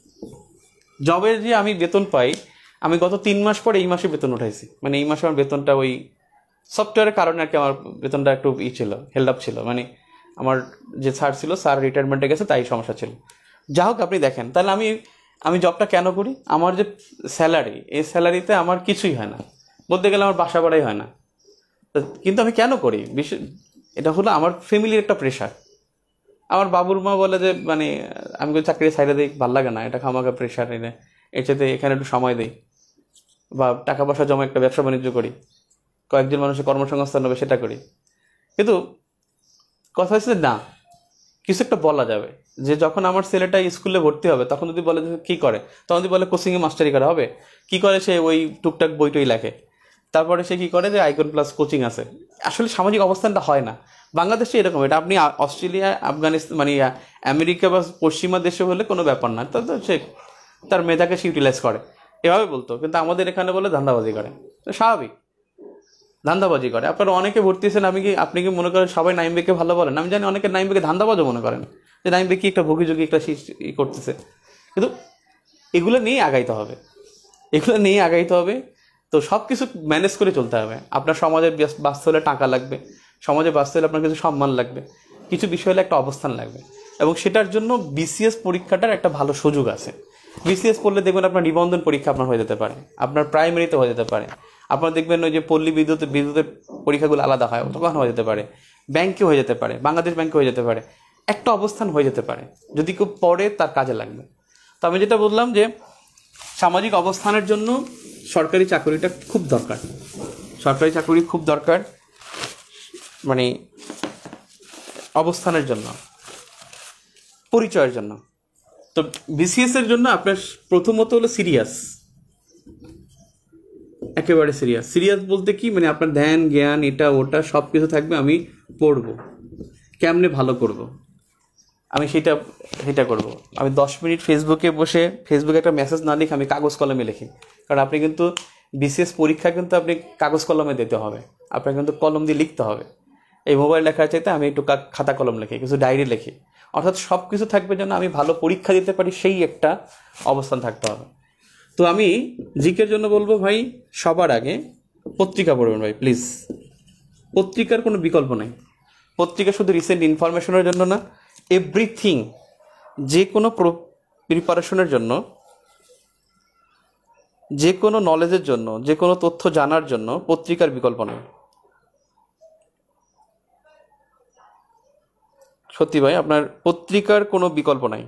জবের যে আমি বেতন পাই, আমি গত তিন মাস পরে এই মাসে বেতন উঠাইছি। মানে এই মাসে আমার বেতনটা ওই সফটওয়্যারের কারণে আর কি আমার বেতনটা একটু ই ছিল, হেল্ড আপ ছিল। মানে আমার যে স্যার ছিল, স্যার রিটায়ারমেন্টে গেছে, তাই সমস্যা ছিল। যা হোক, আপনি দেখেন তাহলে আমি আমি জবটা কেন করি? আমার যে স্যালারি, এই স্যালারিতে আমার কিছুই হয় না, বলতে গেলে আমার বাসা বাড়াই হয় না। কিন্তু আমি কেন করি? বিশেষ এটা হলো আমার ফ্যামিলির একটা প্রেশার। আমার বাবুর মা বলে যে মানে আমি চাকরি সাইডে দিই, ভাল লাগে না, এটা খামাখা প্রেশার এনে, এর সাথে এখানে একটু সময় দিই বা টাকা পয়সা জমা একটা ব্যবসা বাণিজ্য করি, কয়েকজন মানুষের কর্মসংস্থান হবে, সেটা করি। কিন্তু কথা হচ্ছে না, কিছু একটা বলা যাবে যে যখন আমার ছেলেটা স্কুলে ভর্তি হবে, তখন যদি বলে যে কী করে, তখন যদি বলে কোচিংয়ে মাস্টারি করা হবে, কি করে সে ওই টুকটাক বইটই লেখে। তারপরে সে কী করে যে আইকন প্লাস কোচিং আছে। আসলে সামাজিক অবস্থানটা হয় না। বাংলাদেশে এরকম, এটা আপনি অস্ট্রেলিয়া, আফগানিস্তান, মানে আমেরিকা বা পশ্চিমা দেশে হলে কোনো ব্যাপার না, তো সে তার মেধাকে সে ইউটিলাইজ করে, এভাবে বলতো। কিন্তু আমাদের এখানে বলে ধান্দাবাজি করে, তো স্বাভাবিক ধান্দাবাজি করে। আপনারা অনেকে ভর্তি হয়েছেন, আমি কি আপনি কি মনে করেন সবাই নাইমবেকে ভালো বলেন? আমি জানি অনেকে নাইমবেকে ধান্দাবাজও মনে করেন, যে নাইমবে কি একটা ভুগিযোগী একটা ই করতেছে। কিন্তু এগুলো নিয়ে আগাইতে হবে, এগুলো নিয়ে আগাইতে হবে। তো সব কিছু ম্যানেজ করে চলতে হবে। আপনার সমাজে বাঁচতে হলে টাকা লাগবে, সমাজে বাঁচতে হলে আপনার কিছু সম্মান লাগবে, কিছু বিষয় হলে একটা অবস্থান লাগবে, এবং সেটার জন্য বিসিএস পরীক্ষাটার একটা ভালো সুযোগ আছে। বিসিএস পড়লে দেখবেন আপনার নিবন্ধন পরীক্ষা আপনার হয়ে যেতে পারে, আপনার প্রাইমারিতে হয়ে যেতে পারে, আপনার দেখবেন ওই যে পল্লী বিদ্যুৎ বিদ্যুতের পরীক্ষাগুলো আলাদা হয়, তখন হয়ে যেতে পারে, ব্যাংকে হয়ে যেতে পারে, বাংলাদেশ ব্যাংকে হয়ে যেতে পারে, একটা অবস্থান হয়ে যেতে পারে যদি কেউ পড়ে, তার কাজে লাগবে। তো আমি যেটা বললাম যে সামাজিক অবস্থানের জন্য সরকারি চাকরিটা খুব দরকার, সরকারি চাকরি খুব দরকার, মানে অবস্থানের জন্য, পরিচয়ের জন্য। তো বিসিএস এর জন্য আপনার প্রথমত হলো সিরিয়াস, একেবারে সিরিয়াস। সিরিয়াস বলতে কি, মানে আপনার ধ্যান জ্ঞান এটা ওটা সব কিছু থাকবে। আমি পড়বো, কেমনে ভালো করব, আমি সেটা সেটা করব। আমি দশ মিনিট ফেসবুকে বসে ফেসবুকে একটা মেসেজ না লিখে আমি কাগজ কলমে লিখি। কারণ আপনি কিন্তু বিসিএস পরীক্ষা কিন্তু আপনি কাগজ কলমে দিতে হবে, আপনার কিন্তু কলম দিয়ে লিখতে হবে। এই মোবাইল লেখার চাইতে আমি একটু কা- খাতা কলম লিখি, কিছু ডায়েরি লিখি। অর্থাৎ সব কিছু থাকবে যেন আমি ভালো পরীক্ষা দিতে পারি, সেই একটা অবস্থান থাকতে হবে। তো আমি জিকের জন্য বলবো ভাই, সবার আগে পত্রিকা পড়বেন ভাই প্লিজ। পত্রিকার কোনো বিকল্প নেই। পত্রিকা শুধু রিসেন্ট ইনফরমেশনের জন্য না, এভরিথিং, যে কোনো প্রিপারেশনের জন্য, যে কোনো নলেজের জন্য, যে কোনো তথ্য জানার জন্য পত্রিকার বিকল্প নেই। সত্যি ভাই, আপনার পত্রিকার কোনো বিকল্প নাই।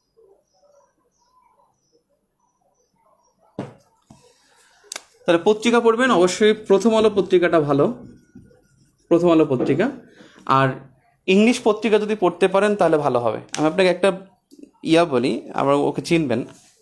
তাহলে পত্রিকা পড়বেন অবশ্যই। প্রথম আলো পত্রিকাটা ভালো, প্রথম আলো পত্রিকা। আর ইংলিশ পত্রিকা যদি পড়তে পারেন তাহলে ভালো হবে। আমি আপনাকে একটা ইয়া বলি, আমরা ওকে চিনবেন,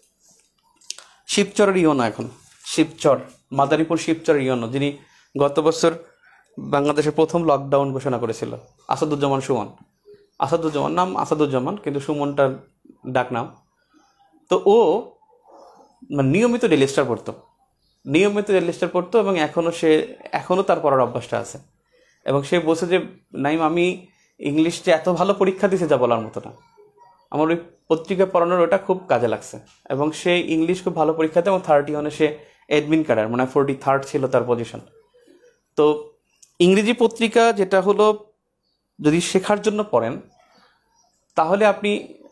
শিবচরের ইয়নো, এখন শিবচর, মাদারীপুর শিবচরের ইয়নো, যিনি গত বছর বাংলাদেশের প্রথম লকডাউন ঘোষণা করেছিল, আসাদুজ্জামান সুমন। আসাদুজ্জামান নাম আসাদুজ্জামান, কিন্তু সুমনটার ডাক নাম। তো ও মানে নিয়মিত ডেইলি স্টার পড়তো, নিয়মিত ডেইলি স্টার পড়তো এবং এখনও সে এখনও তার পড়ার অভ্যাসটা আছে। এবং সে বলছে যে নাইম, আমি ইংলিশটা এত ভালো পরীক্ষা দিছে যা বলার মতো না। আমার ওই পত্রিকা পড়ানোর ওটা খুব কাজে লাগছে। এবং সে ইংলিশ খুব ভালো পরীক্ষা দেয় এবং থার্টি ওয়ানে সে অ্যাডমিন ক্যাডার, মানে ফোর্টি থার্ড ছিল তার পজিশন। তো ইংরেজি পত্রিকা যেটা হলো, যদি শেখার জন্য পড়েন তাহলে আপনি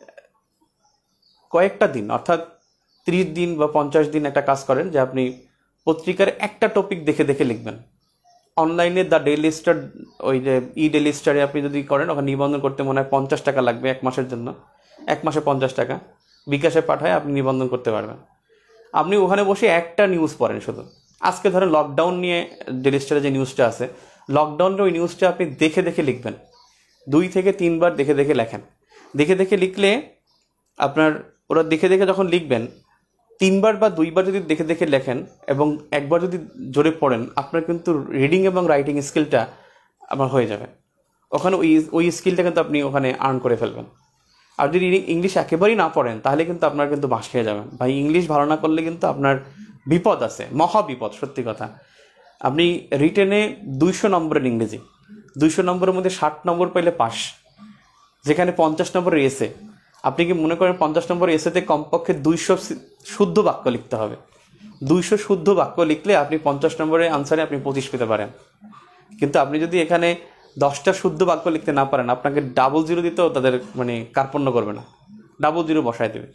কয়েকটা দিন, অর্থাৎ ত্রিশ দিন বা পঞ্চাশ দিন একটা কাজ করেন যে আপনি পত্রিকার একটা টপিক দেখে দেখে লিখবেন। অনলাইনে দ্য ডেইলি স্টার, ওই যে ই ডেইলি স্টারে আপনি যদি করেন, ওখানে নিবন্ধন করতে মনে হয় পঞ্চাশ টাকা লাগবে এক মাসের জন্য, এক মাসে পঞ্চাশ টাকা বিকাশে পাঠায় আপনি নিবন্ধন করতে পারবেন। আপনি ওখানে বসে একটা নিউজ পড়েন শুধু। আজকে ধরেন লকডাউন নিয়ে ডেইলি স্টারে যে নিউজটা আছে, লকডাউনের ওই নিউজটা আপনি দেখে দেখে লিখবেন, দুই থেকে তিনবার দেখে দেখে লেখেন। দেখে দেখে লিখলে আপনার, ওরা দেখে দেখে যখন লিখবেন, তিনবার বা দুইবার যদি দেখে দেখে লেখেন এবং একবার যদি জোরে পড়েন, আপনার কিন্তু রিডিং এবং রাইটিং স্কিলটা আমার হয়ে যাবে। ওখানে ওই ওই স্কিলটা কিন্তু আপনি ওখানে আর্ন করে ফেলবেন। আর যদি ইংলিশ একেবারেই না পড়েন তাহলে কিন্তু আপনার কিন্তু বাঁশ খেয়ে যাবেন ভাই। ইংলিশ ভালো না করলে কিন্তু আপনার বিপদ আছে, মহা বিপদ, সত্যি কথা। আপনি রিটেনে দুইশো নম্বরের ইংরেজি, দুইশো নম্বরের মধ্যে ষাট নম্বর পেলে পাস, যেখানে পঞ্চাশ নম্বরের এসে। আপনি কি মনে করেন পঞ্চাশ নম্বর এসেতে কমপক্ষে দুইশো শুদ্ধ বাক্য লিখতে হবে? দুইশো শুদ্ধ বাক্য লিখলে আপনি পঞ্চাশ নম্বরের আনসারে আপনি পঁচিশ পেতে পারেন। কিন্তু আপনি যদি এখানে দশটা শুদ্ধ বাক্য লিখতে না পারেন, আপনাকে ডাবল জিরো দিতেও তাদের মানে কার্পণ্য করবে না, ডাবল জিরো বসায় দেবে।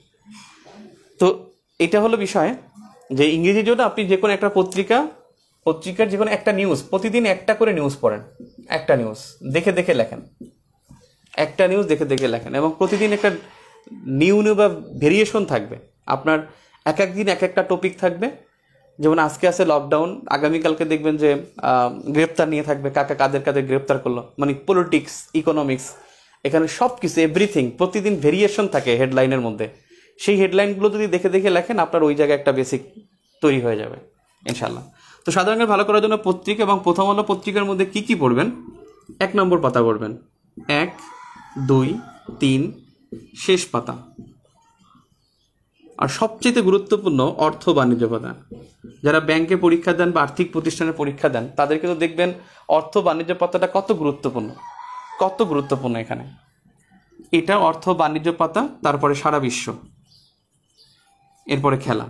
তো এটা হলো বিষয় যে ইংরেজির জন্য আপনি যে কোনো একটা পত্রিকা, পত্রিকার যে কোনো একটা নিউজ, প্রতিদিন একটা করে নিউজ পড়েন, একটা নিউজ দেখে দেখে লেখেন, একটা নিউজ দেখে দেখে লেখেন। এবং প্রতিদিন একটা নিউ নিউ বা ভেরিয়েশন থাকবে আপনার, এক এক দিন এক একটা টপিক থাকবে। যেমন আজকে আছে লকডাউন, আগামীকালকে দেখবেন যে গ্রেপ্তার নিয়ে থাকবে, কাকা কাদের কাদের গ্রেপ্তার করলো, মানে পলিটিক্স, ইকোনমিক্স, এখানে সব কিছু এভরিথিং প্রতিদিন ভেরিয়েশন থাকে হেডলাইনের মধ্যে। সেই হেডলাইনগুলো যদি দেখে দেখে লেখেন, আপনার ওই জায়গায় একটা বেসিক তৈরি হয়ে যাবে ইনশাল্লাহ। তো সাধারণ ভালো করার জন্য পত্রিকা এবং প্রথম আলো পত্রিকার মধ্যে কি কি পড়বেন? এক নম্বর পাতা পড়বেন, এক, দুই, তিন, শেষ পাতা। আর সবচেয়ে গুরুত্বপূর্ণ অর্থ বাণিজ্য পাতা। যারা ব্যাংকে পরীক্ষা দেন বা আর্থিক প্রতিষ্ঠানে পরীক্ষা দেন, তাদেরকে তো দেখবেন অর্থ বাণিজ্য পাতাটা কত গুরুত্বপূর্ণ, কত গুরুত্বপূর্ণ এখানে। এটা অর্থ বাণিজ্য পাতা, তারপরে সারা বিশ্ব, এরপরে খেলা।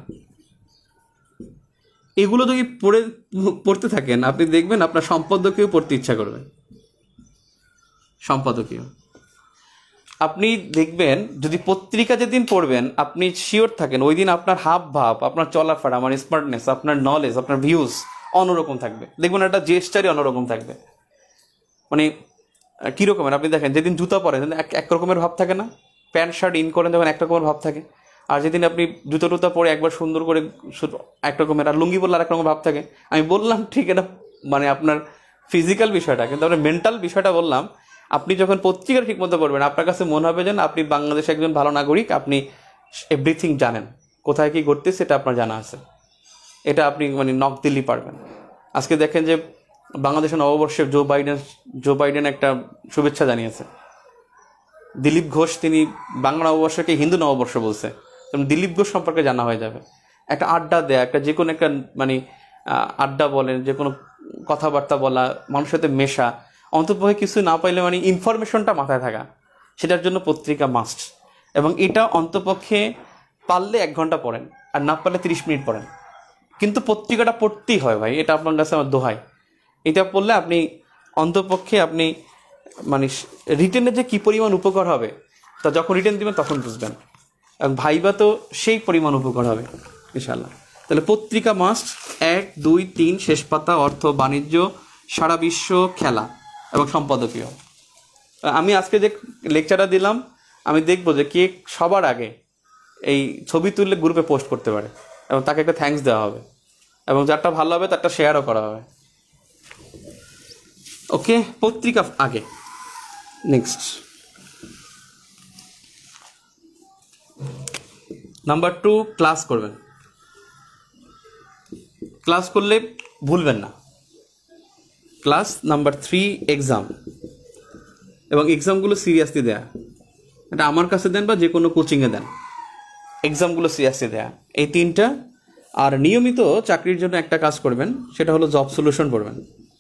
এগুলো যদি পড়ে পড়তে থাকেন, আপনি দেখবেন আপনার সম্পাদকীয় পড়তে ইচ্ছা করবে, সম্পাদকীয়। আপনি দেখবেন যদি পত্রিকা যেদিন পড়বেন, আপনি শিওর থাকেন ওই দিন আপনার হাব ভাব, আপনার চলাফেরা, আমার স্মার্টনেস, আপনার নলেজ, আপনার ভিউজ অন্যরকম থাকবে। দেখবেন একটা জেস্টারই অন্যরকম থাকবে। মানে কীরকমের, আপনি দেখেন যেদিন জুতা পরেন এক এক রকমের ভাব থাকে না, প্যান্ট শার্ট ইন করেন যখন এক রকমের ভাব থাকে, আর যেদিন আপনি জুতো টুতা পরে একবার সুন্দর করে এক রকমের, আর লুঙ্গি পরলে আর এক রকমের ভাব থাকে। আমি বললাম ঠিক এটা মানে আপনার ফিজিক্যাল বিষয়টা, কিন্তু আপনার মেন্টাল বিষয়টা বললাম। আপনি যখন পত্রিকা ঠিক মতো পড়বেন, আপনার কাছে মনে হবে যেন আপনি বাংলাদেশে একজন ভালো নাগরিক, আপনি এভরিথিং জানেন, কোথায় কী ঘটতেছে সেটা আপনার জানা আছে। এটা আপনি মানে নক দিলেই পারবেন। আজকে দেখেন যে বাংলাদেশের নববর্ষে জো বাইডেন জো বাইডেন একটা শুভেচ্ছা জানিয়েছে। দিলীপ ঘোষ তিনি বাংলা নববর্ষকে হিন্দু নববর্ষ বলছে, তেমন দিলীপ ঘোষ সম্পর্কে জানা হয়ে যাবে। একটা আড্ডা দেয়া, একটা যে কোনো একটা মানে আড্ডা বলেন, যে কোনো কথাবার্তা বলা, মানুষের সাথে মেশা, অন্ততপক্ষে কিছু না পাইলে মানে ইনফরমেশনটা মাথায় থাকা, সেটার জন্য পত্রিকা মাস্ট। এবং এটা অন্ততপক্ষে পারলে এক ঘন্টা পড়েন, আর না পারলে তিরিশ মিনিট পড়েন, কিন্তু পত্রিকাটা পড়তেই হয় ভাই, এটা আপনার কাছে আমার দোহাই। এটা পড়লে আপনি অন্ততপক্ষে আপনি মানে রিটেনের যে কী পরিমাণ উপকার হবে, তা যখন রিটেন দিবেন তখন বুঝবেন, এবং ভাইবা তো সেই পরিমাণ উপকার হবে ইনশাল্লাহ। তাহলে পত্রিকা মাস্ট। এক, দুই, তিন, শেষ পাতা, অর্থ, বাণিজ্য, সারা বিশ্ব, খেলা এবং সম্পাদকীয়। আমি আজকে যে লেকচারটা দিলাম, আমি দেখবো যে কে সবার আগে এই ছবি তুললে গ্রুপে পোস্ট করতে পারে, এবং তাকে একটা থ্যাঙ্কস দেওয়া হবে, এবং যারটা ভালো হবে তারটা শেয়ারও করা হবে। ওকে, পত্রিকা আগে। নেক্সট নাম্বার টু, ক্লাস করবেন। ক্লাস করলে ভুলবেন না। ক্লাস নাম্বার থ্রি, এক্সাম, এবং এক্সামগুলো সিরিয়াসলি দেয়া। এটা আমার কাছে দেন বা যে কোনো কোচিংয়ে দেন, এক্সামগুলো সিরিয়াসলি দেয়া, এই তিনটা। আর নিয়মিত চাকরির জন্য একটা কাজ করবেন, সেটা হলো জব সলিউশন পড়বেন।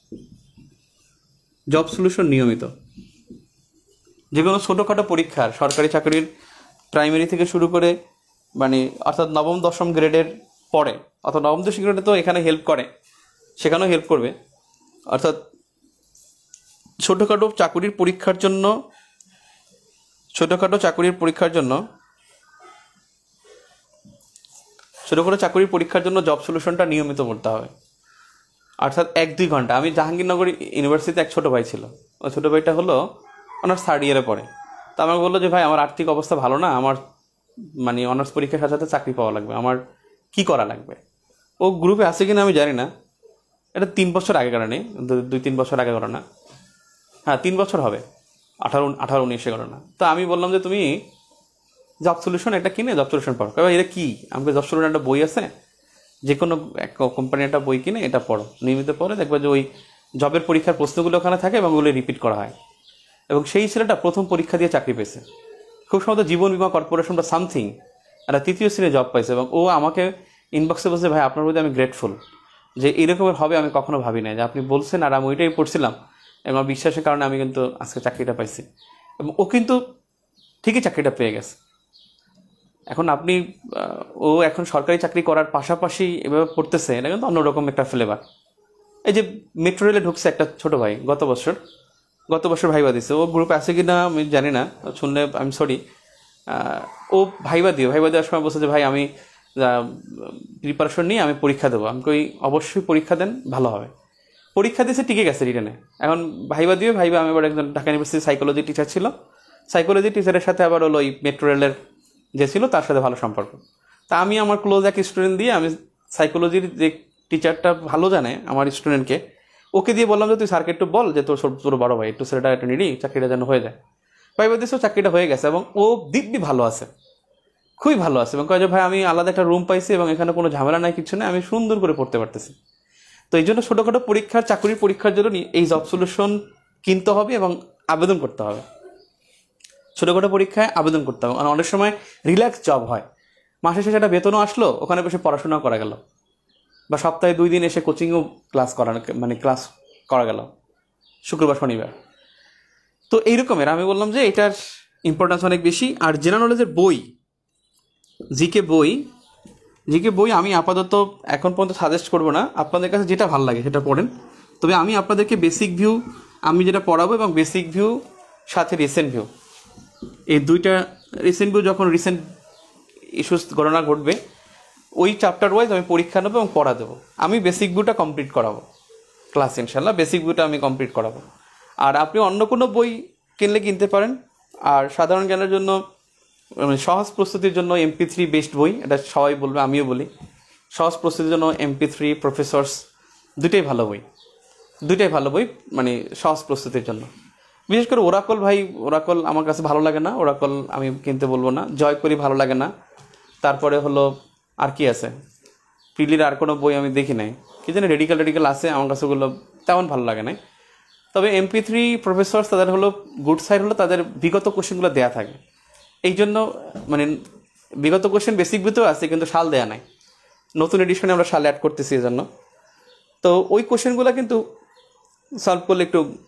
জব সলিউশন নিয়মিত, যে কোনো ছোটোখাটো পরীক্ষার, সরকারি চাকরির প্রাইমারি থেকে শুরু করে মানে অর্থাৎ নবম দশম গ্রেডের পরে, অর্থাৎ নবম দশম গ্রেডে তো এখানে হেল্প করে, সেখানেও হেল্প করবে। অর্থাৎ ছোটোখাটো চাকুরির পরীক্ষার জন্য ছোটোখাটো চাকুরির পরীক্ষার জন্য ছোটোখাটো চাকুরির পরীক্ষার জন্য জব সলিউশনটা নিয়মিত করতে হবে। অর্থাৎ এক দুই ঘন্টা। আমি জাহাঙ্গীরনগর ইউনিভার্সিটিতে এক ছোটো ভাই ছিল, ওই ছোটো ভাইটা হলো অনার্স থার্ড ইয়ারে পড়ে। তো আমাকে বললো যে ভাই আমার আর্থিক অবস্থা ভালো না, আমার মানে অনার্স পরীক্ষার সাথে সাথে চাকরি পাওয়া লাগবে, আমার কি করা লাগবে। ও গ্রুপে আছে কিনা আমি জানি না, এটা তিন বছর আগে কারণে, দুই তিন বছর আগে ঘটনা, হ্যাঁ তিন বছর হবে, আঠারো আঠারো উনিশে ঘটনা। তো আমি বললাম যে তুমি জব সলিউশন একটা কিনে জব সলিউশন পড়ো। এবার এটা কী, আমাকে জব সলিউশন একটা বই আছে, যে কোনো এক কোম্পানির একটা বই কিনে এটা পড়ো, নিয়মিত পড়ে দেখবে যে ওই জবের পরীক্ষার প্রশ্নগুলো ওখানে থাকে এবং ওগুলো রিপিট করা হয়। এবং সেই ছেলেটা প্রথম পরীক্ষা দিয়ে চাকরি পেয়েছে, খুব সম্ভবত জীবন বীমা কর্পোরেশন বা সামথিং একটা তৃতীয় শ্রেণীর জব পাইছে। এবং ও আমাকে ইনবক্সে বলছে ভাই আপনার প্রতি আমি গ্রেটফুল, যে এরকমের হবে আমি কখনো ভাবি নাই, যে আপনি বলছেন আর আমি ওইটাই পড়ছিলাম, এবং আমার বিশ্বাসের কারণে আমি কিন্তু আজকে চাকরিটা পাইছি। এবং ও কিন্তু ঠিকই চাকরিটা পেয়ে গেছে। এখন আপনি ও এখন সরকারি চাকরি করার পাশাপাশি এভাবে পড়তেছে, এটা কিন্তু অন্যরকম একটা ফ্লেভার। এই যে মেট্রো রেলে ঢুকছে একটা ছোটো ভাই, গত বছর গত বছর ভাইবা দিছে, ও গ্রুপে আছে কি না আমি জানি না, শুনলে আমি সরি। ও ভাইবা দিও ভাইবা দেওয়ার সময় বলছে যে ভাই আমি প্রিপারেশন নিয়ে আমি পরীক্ষা দেবো। আমি কই অবশ্যই পরীক্ষা দেন, ভালো হবে। পরীক্ষা দিয়েছে, টিকে গেছে রিটেনে। এখন ভাইবা দিও ভাইবা, আমি আবার একজন ঢাকা ইউনিভার্সিটি সাইকোলজি টিচার ছিল, সাইকোলজি টিচারের সাথে আবার হলো ওই মেট্রো রেলের যে ছিল তার সাথে ভালো সম্পর্ক। তা আমি আমার ক্লোজ এক স্টুডেন্ট দিয়ে, আমি সাইকোলজির যে টিচারটা ভালো জানে আমার স্টুডেন্টকে, ওকে দিয়ে বললাম যে তুই স্যারকে একটু বল যে তোর তোর বড় ভাই একটু ছেলেটা একটু নিডি, চাকরিটা যেন হয়ে যায়। ভাইবা দিয়েছে, চাকরিটা হয়ে গেছে, এবং ও দিব্যি ভালো আছে, খুবই ভালো আছে। এবং কয় যে ভাই আমি আলাদা একটা রুম পাইছি এবং এখানে কোনো ঝামেলা নাই, কিছু নেই, আমি সুন্দর করে পড়তে পারতেছি। তো এই জন্য ছোটোখাটো পরীক্ষার, চাকরির পরীক্ষার জন্য এই জব সলিউশন কিনতে হবে এবং আবেদন করতে হবে। ছোটোখাটো পরীক্ষায় আবেদন করতে হবে, অনেক সময় রিল্যাক্স জব হয়, মাসে শেষে একটা বেতনও আসলো, ওখানে বসে পড়াশোনাও করা গেল, বা সপ্তাহে দুই দিন এসে কোচিংও ক্লাস করা মানে ক্লাস করা গেল শুক্রবার শনিবার। তো এইরকমের আমি বললাম যে এটার ইম্পর্টেন্স অনেক বেশি। আর জেনারেল নলেজের বই, জিকে বই জিকে বই আমি আপাতত এখন পর্যন্ত সাজেস্ট করবো না, আপনাদের কাছে যেটা ভালো লাগে সেটা পড়েন। তবে আমি আপনাদেরকে বেসিক ভিউ আমি যেটা পড়াবো, এবং বেসিক ভিউ সাথে রিসেন্ট ভিউ, এই দুইটা, রিসেন্ট ভিউ যখন রিসেন্ট ইস্যুস ঘটনা ঘটবে ওই চ্যাপ্টার ওয়াইজ আমি পরীক্ষা নেবো এবং পড়া দেবো। আমি বেসিক ভিউটা কমপ্লিট করাবো ক্লাস, ইনশাল্লাহ বেসিক ভিউটা আমি কমপ্লিট করাবো। আর আপনি অন্য কোনো বই কিনলে কিনতে পারেন। আর সাধারণ জ্ঞানের জন্য, সহজ প্রস্তুতির জন্য এমপি থ্রি বেস্ট বই, এটা সবাই বলবে, আমিও বলি। সহজ প্রস্তুতির জন্য এমপি থ্রি, প্রফেসর্স, দুইটাই ভালো বই, দুইটাই ভালো বই মানে সহজ প্রস্তুতির জন্য। বিশেষ করে ওরাকল, ভাই ওরাকল আমার কাছে ভালো লাগে না, ওরাকল আমি কিনতে বলবো না। জয় করি ভালো লাগে না। তারপরে হলো আর কি আছে, প্রিলির আর কোনো বই আমি দেখি নাই, কি জানি রেডিক্যাল রেডিক্যাল আছে, আমার কাছে ওগুলো তেমন ভালো লাগে না। তবে এমপি থ্রি, প্রফেসর্স, তাদের হলো গুড সাইড হলো তাদের বিগত কোশ্চেনগুলো দেয়া থাকে, এই জন্য মানে বিগত কোশ্চেন বেসিক ভিতরেও আছে কিন্তু সাল দেয়া নাই, নতুন এডিশনে আমরা সাল অ্যাড করতেছি এই জন্য। তো ওই কোশ্চেনগুলো কিন্তু সলভ করলে একটু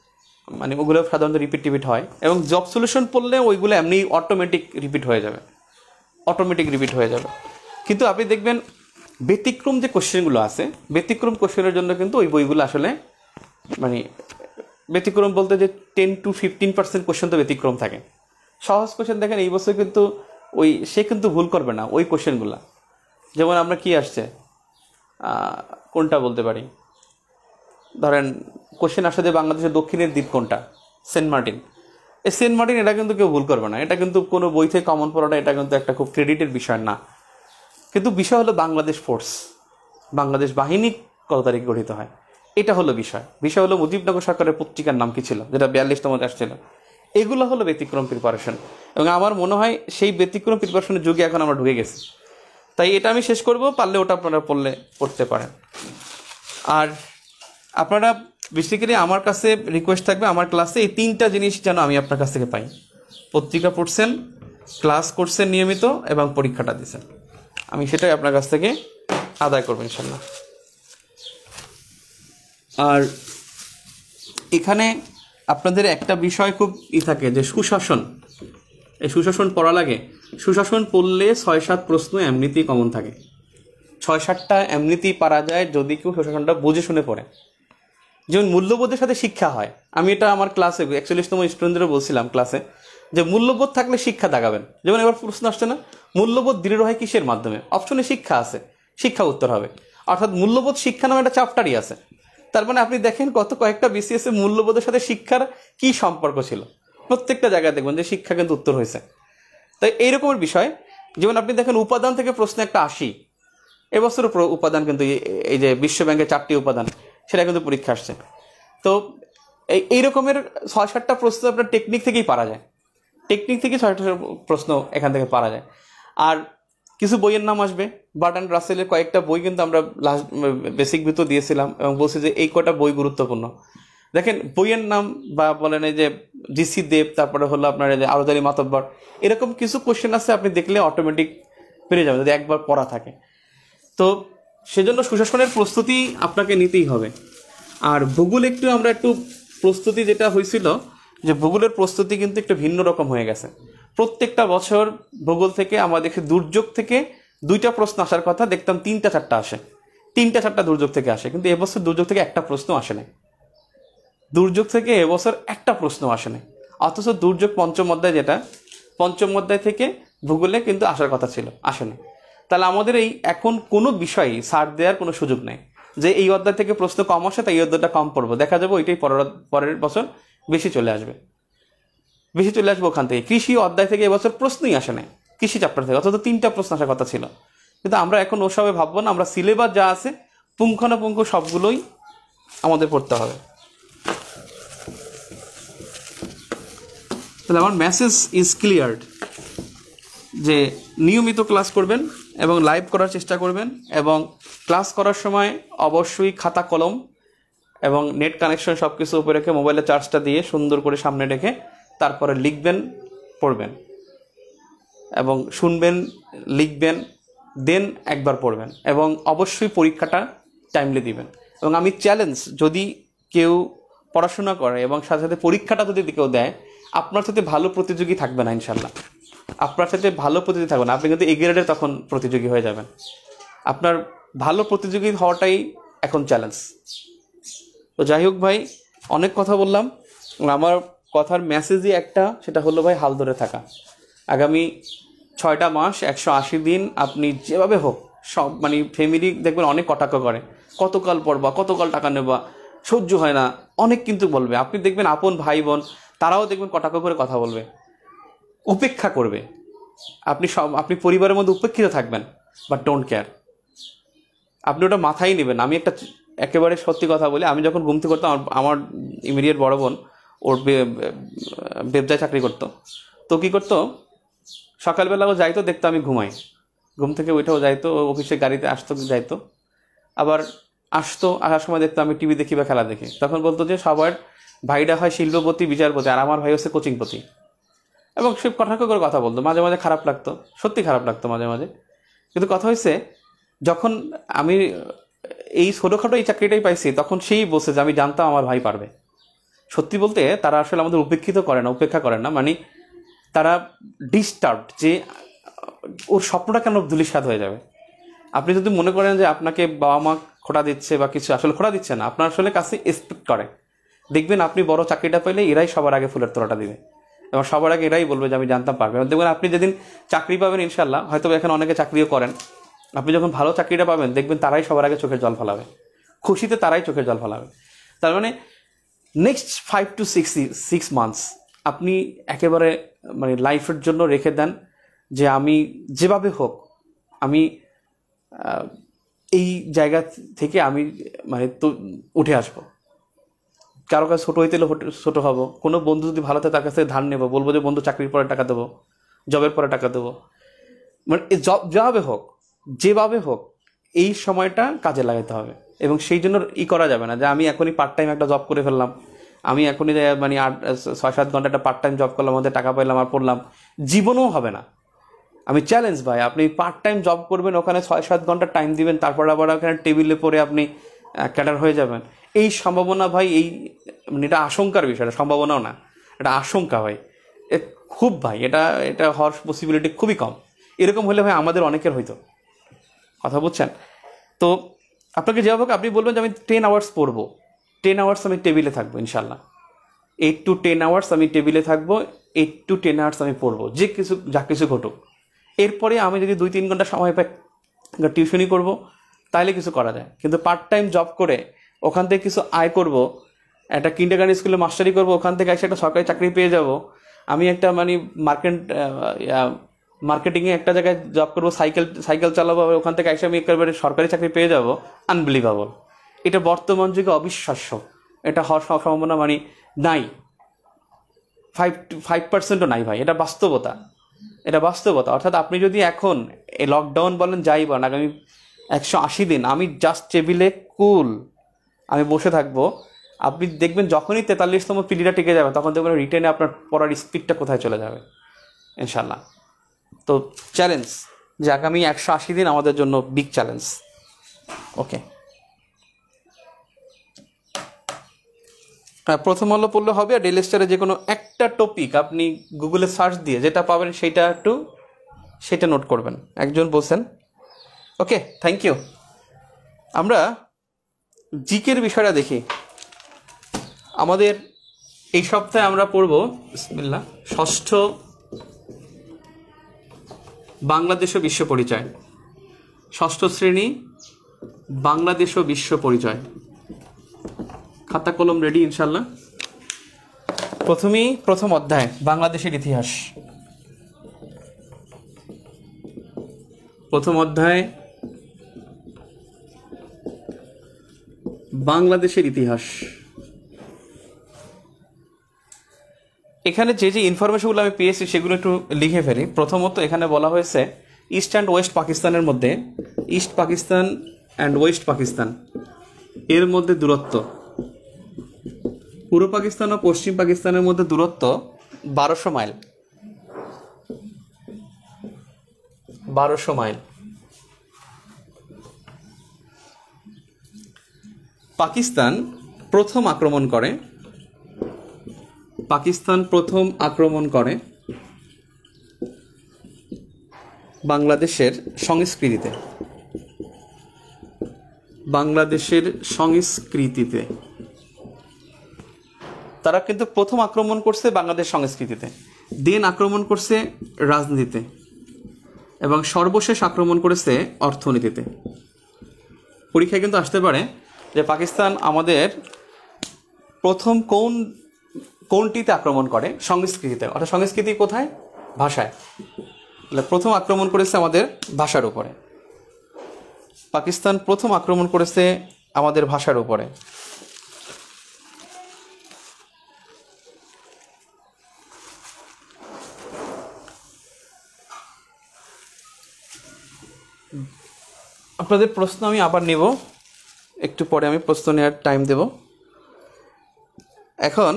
মানে ওগুলো সাধারণত রিপিট টিপিট হয়, এবং জব সলিউশন পড়লে ওইগুলো এমনি অটোমেটিক রিপিট হয়ে যাবে, অটোমেটিক রিপিট হয়ে যাবে। কিন্তু আপনি দেখবেন ব্যতিক্রম যে কোশ্চেনগুলো আছে, ব্যতিক্রম কোশ্চেনের জন্য কিন্তু ওই বইগুলো আসলে মানে ব্যতিক্রম বলতে যে ten to fifteen percent question তো ব্যতিক্রম থাকে। সহজ কোশ্চেন দেখেন এই বছর কিন্তু ওই সে কিন্তু ভুল করবে না ওই কোশ্চেনগুলো। যেমন আমরা কি আসছে কোনটা বলতে পারি, ধরেন কোশ্চেন আসছে যে বাংলাদেশের দক্ষিণের দ্বীপ কোনটা, সেন্ট মার্টিন। এই সেন্ট মার্টিন এটা কিন্তু কেউ ভুল করবে না, এটা কিন্তু কোনো বই থেকে কমন পড়াটা এটা কিন্তু একটা খুব ক্রেডিটের বিষয় না। কিন্তু বিষয় হলো বাংলাদেশ ফোর্স, বাংলাদেশ বাহিনী কত তারিখ গঠিত হয়, এটা হলো বিষয়। বিষয় হলো মুজিবনগর সরকারের পত্রিকার নাম কি ছিল, যেটা বিয়াল্লিশতম আসছিল। এগুলো হলো ব্যতিক্রম প্রিপারেশন, এবং আমার মনে হয় সেই ব্যতিক্রম প্রিপারেশনের যুগে এখন আমরা ঢুকে গেছি। তাই এটা আমি শেষ করব, পারলে ওটা আপনারা পড়লে পড়তে পারেন। আর আপনারা বেসিক্যালি আমার কাছে রিকোয়েস্ট থাকবে, আমার ক্লাসে এই তিনটা জিনিস যেন আমি আপনার কাছ থেকে পাই: পত্রিকা পড়ছেন, ক্লাস করছেন নিয়মিত, এবং পরীক্ষাটা দিচ্ছেন। আমি সেটাই আপনার কাছ থেকে আদায় করবো ইনশাল্লাহ। আর এখানে আপনাদের একটা বিষয় খুব ই থাকে যে সুশাসন, এই সুশাসন পড়া লাগে। সুশাসন পড়লে ছয় সাত প্রশ্ন এমনিতেই কমন থাকে, ছয় সাতটা এমনিতেই পারা যায় যদি কেউ সুশাসনটা বুঝে শুনে পড়ে। যেমন মূল্যবোধের সাথে শিক্ষা হয়, আমি এটা আমার ক্লাসে একচল্লিশতম স্টুডেন্টদেরও বলছিলাম ক্লাসে, যে মূল্যবোধ থাকলে শিক্ষা দাগাবেন। যেমন এবার প্রশ্ন আসছে না, মূল্যবোধ দৃঢ় হয় কিসের মাধ্যমে, অপশনে শিক্ষা আছে, শিক্ষা উত্তর হবে। অর্থাৎ মূল্যবোধ শিক্ষা নামে একটা চ্যাপ্টারই আছে। তার মানে আপনি দেখেন কত কয়েকটা বিসিএস এ মূল্যবোধের সাথে শিক্ষার কি সম্পর্ক ছিল, প্রত্যেকটা জায়গায় দেখবেন যে শিক্ষা কিন্তু উত্তর হয়েছে। তাই এইরকমের বিষয়। যেমন আপনি দেখেন উপাদান থেকে প্রশ্ন একটা আসি, এবছর উপাদান কিন্তু এই যে বিশ্ব ব্যাংকের চারটি উপাদান, সেটা কিন্তু পরীক্ষা আসছে। তো এই এই রকমের ছয় সাতটা প্রশ্ন আপনার টেকনিক থেকেই পারা যায়, টেকনিক থেকে ছয়টা প্রশ্ন এখান থেকে পারা যায়। আর কিছু বইয়ের নাম আসবে, বার্ট্রান্ড রাসেলের কয়েকটা বই কিন্তু আমরা লাস্ট বেসিক ভিতর দিয়েছিলাম, এবং বলছি যে এই কয়টা বই গুরুত্বপূর্ণ। দেখেন বইয়ের নাম বা বলেন এই যে জিসি দেব, তারপরে হলো আপনার এই যে আরজ আলী মাতব্বর, এরকম কিছু কোশ্চেন আছে, আপনি দেখলে অটোমেটিক পেরে যাবেন যদি একবার পড়া থাকে। তো সেজন্য সুশাসনের প্রস্তুতি আপনাকে নিতেই হবে। আর ভূগোল একটু আমরা একটু প্রস্তুতি যেটা হয়েছিল, যে ভূগোলের প্রস্তুতি কিন্তু একটু ভিন্ন রকম হয়ে গেছে। প্রত্যেকটা বছর ভূগোল থেকে আমাদের দুর্যোগ থেকে দুইটা প্রশ্ন আসার কথা, দেখতাম তিনটা চারটা আসে, তিনটা চারটা দুর্যোগ থেকে আসে। কিন্তু এবছর দুর্যোগ থেকে একটা প্রশ্ন আসে নাই, দুর্যোগ থেকে এবছর একটা প্রশ্ন আসে নাই। অথচ দুর্যোগ পঞ্চম অধ্যায়, যেটা পঞ্চম অধ্যায় থেকে ভূগোলে কিন্তু আসার কথা ছিল, আসে না। তাহলে আমাদের এই এখন কোনো বিষয়ে ছাড় দেওয়ার কোনো সুযোগ নেই যে এই অধ্যায় থেকে প্রশ্ন কম আসে তাই এই অধ্যায়টা কম পড়বো, দেখা যাবে ওইটাই পরের পরের বছর বেশি চলে আসবে, বেশি চলে আসবে ওখান থেকে। কৃষি অধ্যায় থেকে এবছর প্রশ্নই আসে না, কৃষি চ্যাপ্টার থেকে, অথচ তিনটা প্রশ্ন আসার কথা ছিল। কিন্তু আমরা এখন ওসবে ভাববো না, আমরা সিলেবাস যা আছে পুঙ্খানুপুঙ্খ সবগুলোই আমাদের পড়তে হবে। তাহলে আমার মেসেজ ইজ ক্লিয়ার, যে নিয়মিত ক্লাস করবেন এবং লাইভ করার চেষ্টা করবেন, এবং ক্লাস করার সময় অবশ্যই খাতা কলম এবং নেট কানেকশন সব কিছু উপরে রেখে মোবাইলের চার্জটা দিয়ে সুন্দর করে সামনে রেখে তারপরে লিখবেন, পড়বেন, এবং শুনবেন, লিখবেন, দেন একবার পড়বেন, এবং অবশ্যই পরীক্ষাটা টাইমলি দিবেন। এবং আমি চ্যালেঞ্জ, যদি কেউ পড়াশোনা করে এবং সাথে সাথে পরীক্ষাটা যদি কেউ দেয়, আপনার সাথে ভালো প্রতিযোগী থাকবে না ইনশাল্লাহ, আপনার সাথে ভালো প্রতিযোগী থাকবে না, আপনি কিন্তু এ গ্রেডের তখন প্রতিযোগী হয়ে যাবেন। আপনার ভালো প্রতিযোগী হওয়াটাই এখন চ্যালেঞ্জ। তো যাই হোক ভাই, অনেক কথা বললাম, আমার কথার মেসেজই একটা, সেটা হলো ভাই হাল ধরে থাকা। আগামী ছয়টা মাস একশো আশি দিন আপনি যেভাবে হোক সব, মানে ফ্যামিলি দেখবেন অনেক কটাক্ষ করে, কতকাল পড়বা, কতকাল টাকা নেবা, সহ্য হয় না, অনেক কিন্তু বলবে। আপনি দেখবেন আপন ভাই বোন তারাও দেখবেন কটাক্ষ করে কথা বলবে, উপেক্ষা করবে। আপনি সব, আপনি পরিবারের মধ্যে উপেক্ষিত থাকবেন, বাট ডোন্ট কেয়ার, আপনি ওটা মাথায় নেবেন। আমি একটা একেবারে সত্যি কথা বলি, আমি যখন ঘুম থেকে করতাম, আমার ইমিডিয়েট বড় বোন ওর ব্যবসায় চাকরি করতো, তো কী করতো, সকালবেলা ও যাইতো, দেখতো আমি ঘুমাই, ঘুম থেকে উঠেও যাইতো, অফিসে গাড়িতে আসতো যাইতো, আবার আসতো, আসার সময় দেখতো আমি টিভি দেখি বা খেলা দেখি। তখন বলতো যে সবার ভাইটা হয় শিল্পপতি, বিচারপতি, আর আমার ভাই হচ্ছে কোচিংপতি। এবং সে কটাক্ষ করে কথা বলতো, মাঝে মাঝে খারাপ লাগতো, সত্যি খারাপ লাগতো মাঝে মাঝে। কিন্তু কথা হয়েছে, যখন আমি এই ছোটোখাটো এই চাকরিটাই পাইছি, তখন সেই বলছে যে আমি জানতাম আমার ভাই পারবে, সত্যি বলতে তারা আসলে আমাদের উপেক্ষিত করে না, উপেক্ষা করে না, মানে তারা ডিস্টার্বড যে ওর স্বপ্নটা কেন ধূলিসাৎ হয়ে যাবে। আপনি যদি মনে করেন যে আপনাকে বাবা মা খোটা দিচ্ছে বা কিছু, আসলে খোটা দিচ্ছে না, আপনার আসলে কাছে এক্সপেক্ট করে। দেখবেন আপনি বড় চাকরিটা পেলে এরাই সবার আগে ফুলের তোড়াটা দিবে এবং সবার আগে এরাই বলবে যে আমি জানতাম পারবে। দেখবেন আপনি যেদিন চাকরি পাবেন ইনশাল্লাহ, হয়তো এখানে অনেকে চাকরিও করেন, আপনি যখন ভালো চাকরিটা পাবেন দেখবেন তারাই সবার আগে চোখের জল ফেলাবে, খুশিতে তারাই চোখের জল ফেলাবে। তার মানে next five to six six months আপনি একেবারে মানে লাইফের জন্য রেখে দেন যে আমি যেভাবে হোক আমি এই জায়গা থেকে আমি মানে তো উঠে আসবো। কারো কাছে ছোটো হইতে ছোটো হবো, কোনো বন্ধু যদি ভালো থাকে তার কাছে ধার নেবো, বলবো যে বন্ধু চাকরির পরে টাকা দেবো, জবের পরে টাকা দেবো, মানে জব যেভাবে হোক যেভাবে হোক এই সময়টা কাজে লাগাতে হবে। এবং সেই জন্য ই করা যাবে না যে আমি এখনই পার্ট টাইম একটা জব করে ফেললাম, আমি এখনই মানে আট ছয় সাত ঘন্টা একটা পার্ট টাইম জব করলাম, আমাদের টাকা পাইলাম আর পড়লাম, জীবনেও হবে না। আমি চ্যালেঞ্জ ভাই, আপনি পার্ট টাইম জব করবেন, ওখানে ছয় সাত ঘন্টা টাইম দিবেন, তারপর আবার ওখানে টেবিলে পরে আপনি ক্যাডার হয়ে যাবেন, এই সম্ভাবনা ভাই, এই মানে এটা আশঙ্কার বিষয়, এটা সম্ভাবনাও না, এটা আশঙ্কা ভাই, খুব ভাই এটা এটা হওয়ার পসিবিলিটি খুবই কম। এরকম হলে ভাই আমাদের অনেকের হয়তো, কথা বুঝছেন তো। আপনাকে যেভাবে আপনি বলবেন যে আমি টেন আওয়ার্স পড়বো, টেন আওয়ার্স আমি টেবিলে থাকবো ইনশাল্লাহ, এইট টু টেন আওয়ার্স আমি টেবিলে থাকবো, এইট টু টেন আওয়ার্স আমি পড়বো, যে কিছু যা কিছু ঘটুক। এরপরে আমি যদি দুই তিন ঘন্টা সময় পাই টিউশনই করবো, তাহলে কিছু করা যায়। কিন্তু পার্ট টাইম জব করে ওখান থেকে কিছু আয় করব, একটা কিন্ডারগার্টেন স্কুলে মাস্টারি করবো, ওখান থেকে এসে একটা সরকারি চাকরি পেয়ে যাব, আমি একটা মানে মার্কেট মার্কেটিংয়ে একটা জায়গায় জব করবো, সাইকেল সাইকেল চালাবো, ওখান থেকে এসে আমি একেবারে সরকারি চাকরি পেয়ে যাব, আনবিলিভেবল। এটা বর্তমান যুগে অবিশ্বাস্য, এটা হওয়ার সম্ভাবনা মানে নাই, ফাইভ ফাইভ পার্সেন্টও নাই ভাই, এটা বাস্তবতা, এটা বাস্তবতা। অর্থাৎ আপনি যদি এখন এই লকডাউন বলেন যাই বলেন, আগামী একশো আশি দিন আমি জাস্ট টেবিলে কুল আমি বসে থাকবো, আপনি দেখবেন যখনই তেতাল্লিশতম পিরিয়ডটা টিকে যাবে তখন দেখবেন রিটেনে আপনার পড়ার স্পিডটা কোথায় চলে যাবে ইনশাল্লাহ। তো চ্যালেঞ্জ যে আগামী একশো আশি দিন আমাদের জন্য বিগ চ্যালেঞ্জ। ওকে, হ্যাঁ, প্রথম আলো পড়লে হবে, আর ডেইলি স্টারে যে কোনো একটা টপিক আপনি গুগলে সার্চ দিয়ে যেটা পাবেন সেইটা একটু সেটা নোট করবেন। একজন বলছেন ওকে, থ্যাংক ইউ। আমরা জিকের বিষয়টা দেখি। আমাদের এই সপ্তাহে আমরা পড়ব বিসমিল্লাহ ষষ্ঠ বাংলাদেশ ও বিশ্ব পরিচয়, ষষ্ঠ শ্রেণী বাংলাদেশ ও বিশ্ব পরিচয়। খাতা কলম রেডি ইনশাল্লাহ। প্রথমেই প্রথম অধ্যায় বাংলাদেশের ইতিহাস। প্রথম অধ্যায় বাংলাদেশের ইতিহাস। এখানে যে যে ইনফরমেশনগুলো আমি পেয়েছি সেগুলো একটু লিখে ফেলি। প্রথমত এখানে বলা হয়েছে ইস্ট অ্যান্ড ওয়েস্ট পাকিস্তানের মধ্যে, east Pakistan and west Pakistan এর মধ্যে দূরত্ব, পূর্ব পাকিস্তান ও পশ্চিম পাকিস্তানের মধ্যে দূরত্ব বারোশো মাইল, বারোশো মাইল। পাকিস্তান প্রথম আক্রমণ করে, পাকিস্তান প্রথম আক্রমণ করে বাংলাদেশের সংস্কৃতিতে, বাংলাদেশের সংস্কৃতিতে। তারা কিন্তু প্রথম আক্রমণ করছে বাংলাদেশ সংস্কৃতিতে, দেন আক্রমণ করছে রাজনীতিতে, এবং সর্বশেষ আক্রমণ করেছে অর্থনীতিতে। পরীক্ষায় কিন্তু আসতে পারে যে পাকিস্তান আমাদের প্রথম কোন কোনটিতে আক্রমণ করে, সংস্কৃতিতে। অর্থাৎ সংস্কৃতি কোথায়? ভাষায়। তাহলে প্রথম আক্রমণ করেছে আমাদের ভাষার উপরে, পাকিস্তান প্রথম আক্রমণ করেছে আমাদের ভাষার উপরে। আপনাদের প্রশ্ন আমি আবার নেব, একটু পরে আমি প্রশ্ন নেওয়ার টাইম দেব। এখন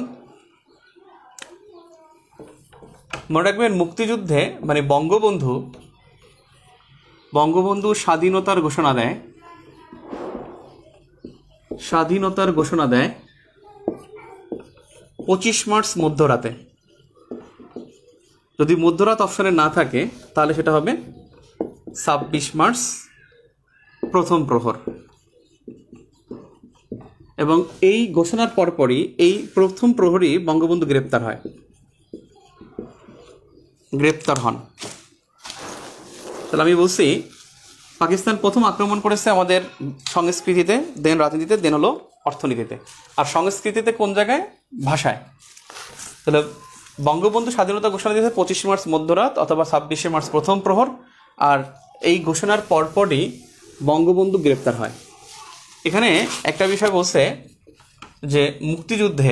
মনে রাখবেন মুক্তিযুদ্ধে মানে বঙ্গবন্ধু বঙ্গবন্ধু স্বাধীনতার ঘোষণা দেয়, স্বাধীনতার ঘোষণা দেয় পঁচিশ মার্চ মধ্যরাতে। যদি মধ্যরাত অপশনে না থাকে তাহলে সেটা হবে ছাব্বিশ মার্চ প্রথম প্রহর। এবং এই ঘোষণার পরপরই এই প্রথম প্রহরই বঙ্গবন্ধু গ্রেপ্তার হয় গ্রেপ্তার হন। তাহলে আমি বলছি পাকিস্তান প্রথম আক্রমণ করেছে আমাদের সংস্কৃতিতে, দেন রাজনীতিতে, দেন হলো অর্থনীতিতে। আর সংস্কৃতিতে কোন জায়গায়? ভাষায়। তাহলে বঙ্গবন্ধু স্বাধীনতা ঘোষণা দিয়েছে পঁচিশে মার্চ মধ্যরাত অথবা ছাব্বিশে মার্চ প্রথম প্রহর। আর এই ঘোষণার পরপরই বঙ্গবন্ধু গ্রেপ্তার হয়। এখানে একটা বিষয় বলছে যে মুক্তিযুদ্ধে,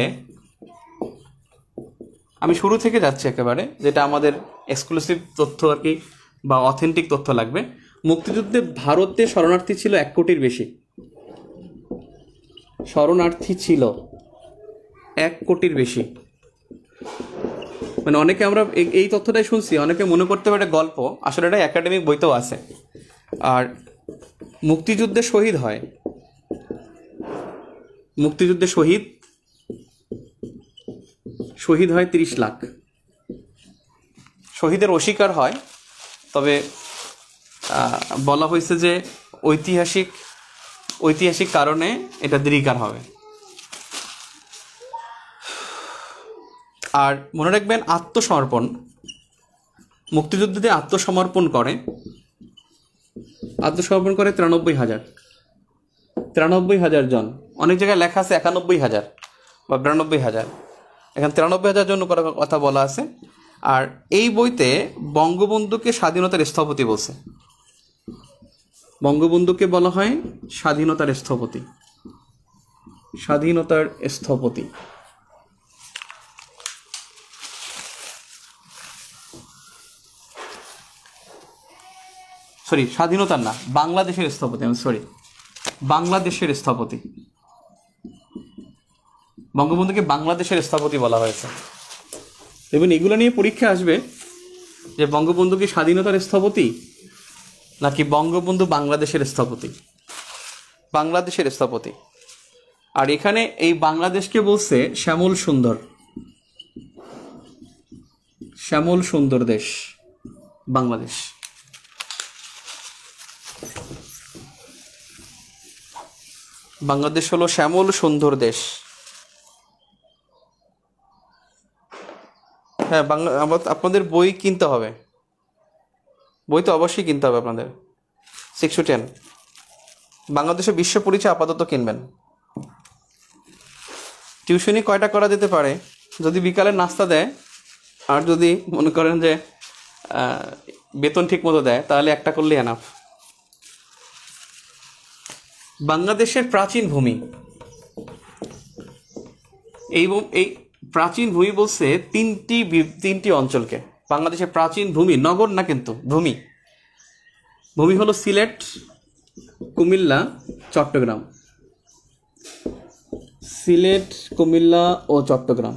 আমি শুরু থেকে যাচ্ছি একেবারে, যেটা আমাদের এক্সক্লুসিভ তথ্য আর কি, বা অথেন্টিক তথ্য লাগবে। মুক্তিযুদ্ধে ভারতে শরণার্থী ছিল এক কোটির বেশি। শরণার্থী ছিল এক কোটির বেশি। মানে অনেকে আমরা এই তথ্যটাই শুনছি, অনেকে মনে করতে পারে গল্প, আসলে এটা একাডেমিক বইতেও আছে। আর মুক্তিযুদ্ধে শহীদ হয়, মুক্তিযুদ্ধে শহীদ শহীদ হয় তিরিশ লাখ। শহীদের অস্বীকার হয়, তবে বলা হয়েছে যে ঐতিহাসিক ঐতিহাসিক কারণে এটা দীর্ঘকার হবে। আর মনে রাখবেন, আত্মসমর্পণ, মুক্তিযুদ্ধে আত্মসমর্পণ করে আত্মসমর্পণ করে তিরানব্বই হাজার তিরানব্বই হাজার জন। অনেক জায়গায় লেখা আছে একানব্বই হাজার বা বিরানব্বই হাজার, এখানে তিরানব্বই হাজার জন করার কথা বলা আছে। আর এই বইতে বঙ্গবন্ধুকে স্বাধীনতার স্থপতি বলছে। বঙ্গবন্ধুকে বলা হয় স্বাধীনতার স্থপতি, স্বাধীনতার স্থপতি। সরি, স্বাধীনতার না, বাংলাদেশের স্থপতি। আমি সরি বাংলাদেশের স্থপতি। বঙ্গবন্ধুকে বাংলাদেশের স্থপতি বলা হয়েছে। এবং এগুলো নিয়ে পরীক্ষা আসবে যে বঙ্গবন্ধু কি স্বাধীনতার স্থপতি নাকি বঙ্গবন্ধু বাংলাদেশের স্থপতি। বাংলাদেশের স্থপতি। আর এখানে এই বাংলাদেশকে বলছে শ্যামল সুন্দর, শ্যামল সুন্দর দেশ বাংলাদেশ। বাংলাদেশ হলো শ্যামল সুন্দর দেশ। হ্যাঁ, বাংলা আপনাদের বই কিনতে হবে, বই তো অবশ্যই কিনতে হবে আপনাদের। সিক্স টু টেন বাংলাদেশের বিশ্ব পরিচয় আপাতত কিনবেন। টিউশনি কয়টা করা যেতে পারে? যদি বিকালে নাস্তা দেয় আর যদি মনে করেন যে বেতন ঠিক মতো দেয়, তাহলে একটা করলেই এনাফ। বাংলাদেশের প্রাচীন ভূমি, এই এই প্রাচীন ভূমি বলছে তিনটি তিনটি অঞ্চলকে। বাংলাদেশের প্রাচীন ভূমি, নগর না কিন্তু ভূমি, ভূমি হলো সিলেট, কুমিল্লা, চট্টগ্রাম। সিলেট, কুমিল্লা ও চট্টগ্রাম।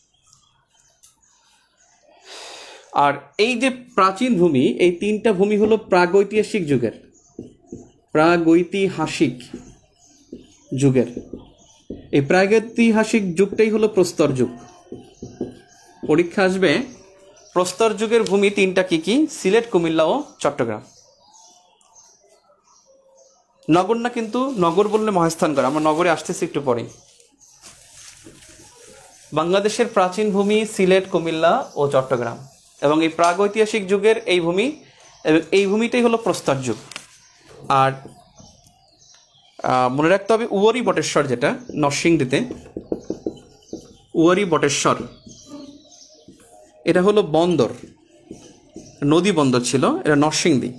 আর এই যে প্রাচীন ভূমি, এই তিনটা ভূমি হলো প্রাগৈতিহাসিক যুগের, প্রাগৈতিহাসিক যুগের। এই প্রাগৈতিহাসিক যুগটাই হলো প্রস্তর যুগ। পরীক্ষা আসবে প্রস্তর যুগের ভূমি তিনটা কি কি? সিলেট, কুমিল্লা ও চট্টগ্রাম। নগর না কিন্তু, নগর বললে মহাস্থানগড়, আমরা নগরে আসতেছি একটু পরেই। বাংলাদেশের প্রাচীন ভূমি সিলেট, কুমিল্লা ও চট্টগ্রাম। এবং এই প্রাগৈতিহাসিক যুগের এই ভূমি, এবং এই ভূমিটাই হলো প্রস্তর যুগ। আর মনে রাখতে হবে উয়ারি বটেশ্বর, যেটা নরসিংদীতে, উয়ারি বটেশ্বর, এটা হলো বন্দর, নদী বন্দর ছিল, এটা নরসিংদী।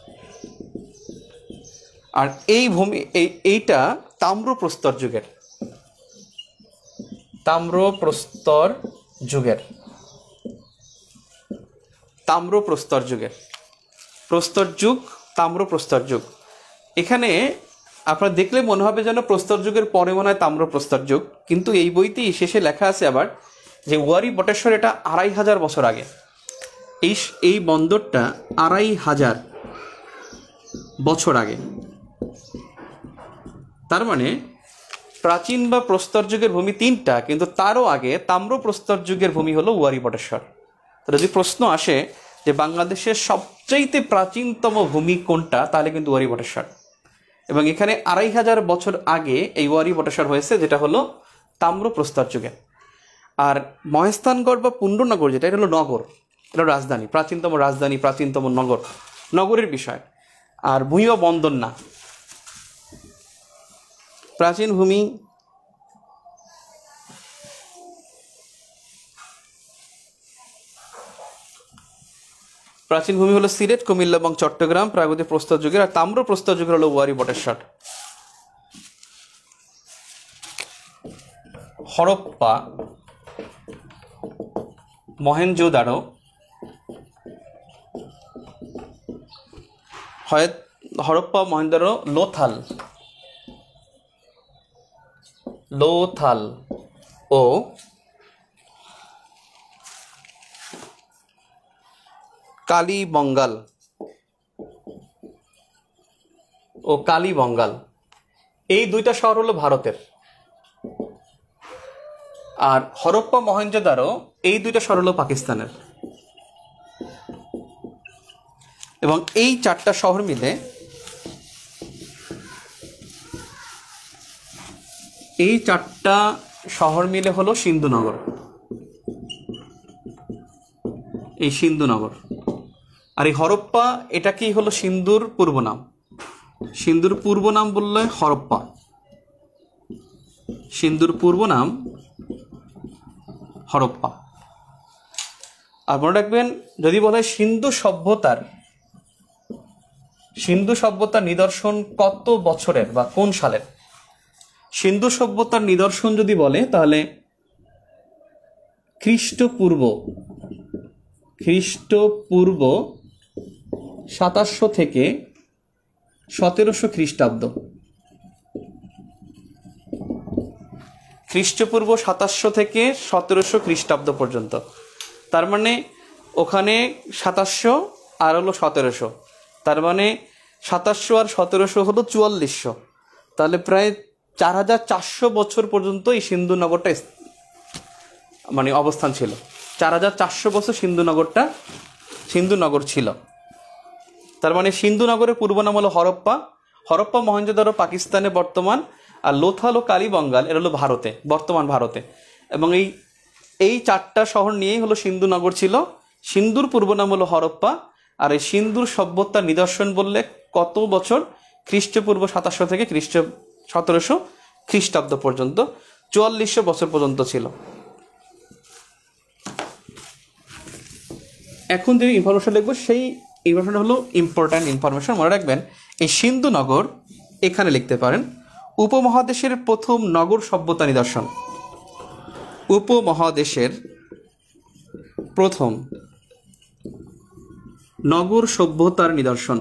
আর এই ভূমি এই এইটা তাম্রপ্রস্তর যুগের, তাম্রপ্রস্তর যুগের তাম্রপ্রস্তর যুগের প্রস্তর যুগ, তাম্রপ্রস্তর যুগ। এখানে আপনারা দেখলে মনে হবে যেন প্রস্তর যুগের পরে মনে হয় তাম্রপ্রস্তর যুগ, কিন্তু এই বইতেই শেষে লেখা আছে আবার যে ওয়ারি বটেশ্বর এটা আড়াই হাজার বছর আগে। এই এই বন্দরটা আড়াই হাজার বছর আগে। তার মানে প্রাচীন বা প্রস্তর যুগের ভূমি তিনটা, কিন্তু তারও আগে তাম্র প্রস্তর যুগের ভূমি হলো ওয়ারী বটেশ্বর। তো যদি প্রশ্ন আসে যে বাংলাদেশের সবচাইতে প্রাচীনতম ভূমি কোনটা, তাহলে কিন্তু ওয়ারী বটেশ্বর। এবং এখানে আড়াই হাজার বছর আগে এই ওয়ারী বটেশ্বর হয়েছে, যেটা হলো তাম্র প্রস্তর যুগে। আর মহেস্থানগড় বা পুণ্ড্রনগর যেটা, এটা হলো নগর, এটা রাজধানী, প্রাচীনতম রাজধানী, প্রাচীনতম নগর, নগরের বিষয়। আর ভূমি বা বন্দর না। প্রাচীন ভূমি প্রাচীন ভূমি হলো সিলেট, কুমিল্লা এবং চট্টগ্রাম প্রাগৈতিক প্রস্তর যুগের। আর তাম্র প্রস্তর যুগের হলো ওয়ারী বটেশ্বর। হরপ্পা, মহেঞ্জোদারো, হরপ্পা, মহেঞ্জোদারো, লোথাল লোথাল ও কালীবঙ্গাল ও কালীবঙ্গাল এই দুইটা শহর হলো ভারতের। আর হরপ্পা, মহেঞ্জোদারো এই দুইটা শহর হলো পাকিস্তানের। এবং এই চারটা শহর মিলে এই চারটা শহর মিলে হলো সিন্ধুনগর। এই সিন্ধুনগর। আর এই হরপ্পা, এটা কি হলো সিন্ধুর পূর্ব নাম। সিন্ধুর পূর্ব নাম বললে হরপ্পা, সিন্ধুর পূর্ব নাম হরপ্পা। আর মনে রাখবেন, যদি বলা হয় সিন্ধু সভ্যতার সিন্ধু সভ্যতার নিদর্শন কত বছরের বা কোন সালের, সিন্ধু সভ্যতার নিদর্শন যদি বলে তাহলে খ্রিস্টপূর্ব খ্রিস্টপূর্ব সাতাশশো থেকে সতেরোশো খ্রিস্টাব্দ খ্রিস্টপূর্ব সাতাশশো থেকে সতেরোশো খ্রিস্টাব্দ পর্যন্ত। তার মানে ওখানে সাতাশশো আর হলো সতেরোশো, তার মানে সাতাশশো আর সতেরোশো হলো চুয়াল্লিশশো। তাহলে প্রায় চার হাজার চারশো বছর পর্যন্ত এই সিন্ধুনগরটা মানে অবস্থান ছিল। চার হাজার চারশো বছর সিন্ধুনগরটা সিন্ধুনগর ছিল। তার মানে সিন্ধুনগরের পূর্ব নাম হলো হরপ্পা। হরপ্পা, মহেঞ্জোদারো পাকিস্তানে বর্তমান, আর লোথাল ও কালীবঙ্গাল এর হলো ভারতে, বর্তমান ভারতে। এবং এই এই চারটা শহর নিয়েই হলো সিন্ধুনগর ছিল। সিন্ধুর পূর্ব নাম হলো হরপ্পা। আর এই সিন্ধুর সভ্যতার নিদর্শন বললে কত বছর, খ্রিস্টপূর্ব সাতাশশো থেকে খ্রিস্ট সতেরোশো খ্রিস্টাব্দ পর্যন্ত, চুয়াল্লিশশো বছর পর্যন্ত ছিল। এখন যে ইনফরমেশন লিখবো সেই ইনফরমেশন হলো ইম্পর্ট্যান্ট ইনফরমেশন, মনে রাখবেন। এই সিন্ধুনগর এখানে লিখতে পারেন। উপমহাদেশের প্রথম নগর সভ্যতা নিদর্শন। উপমহাদেশের প্রথম নগর সভ্যতার নিদর্শন।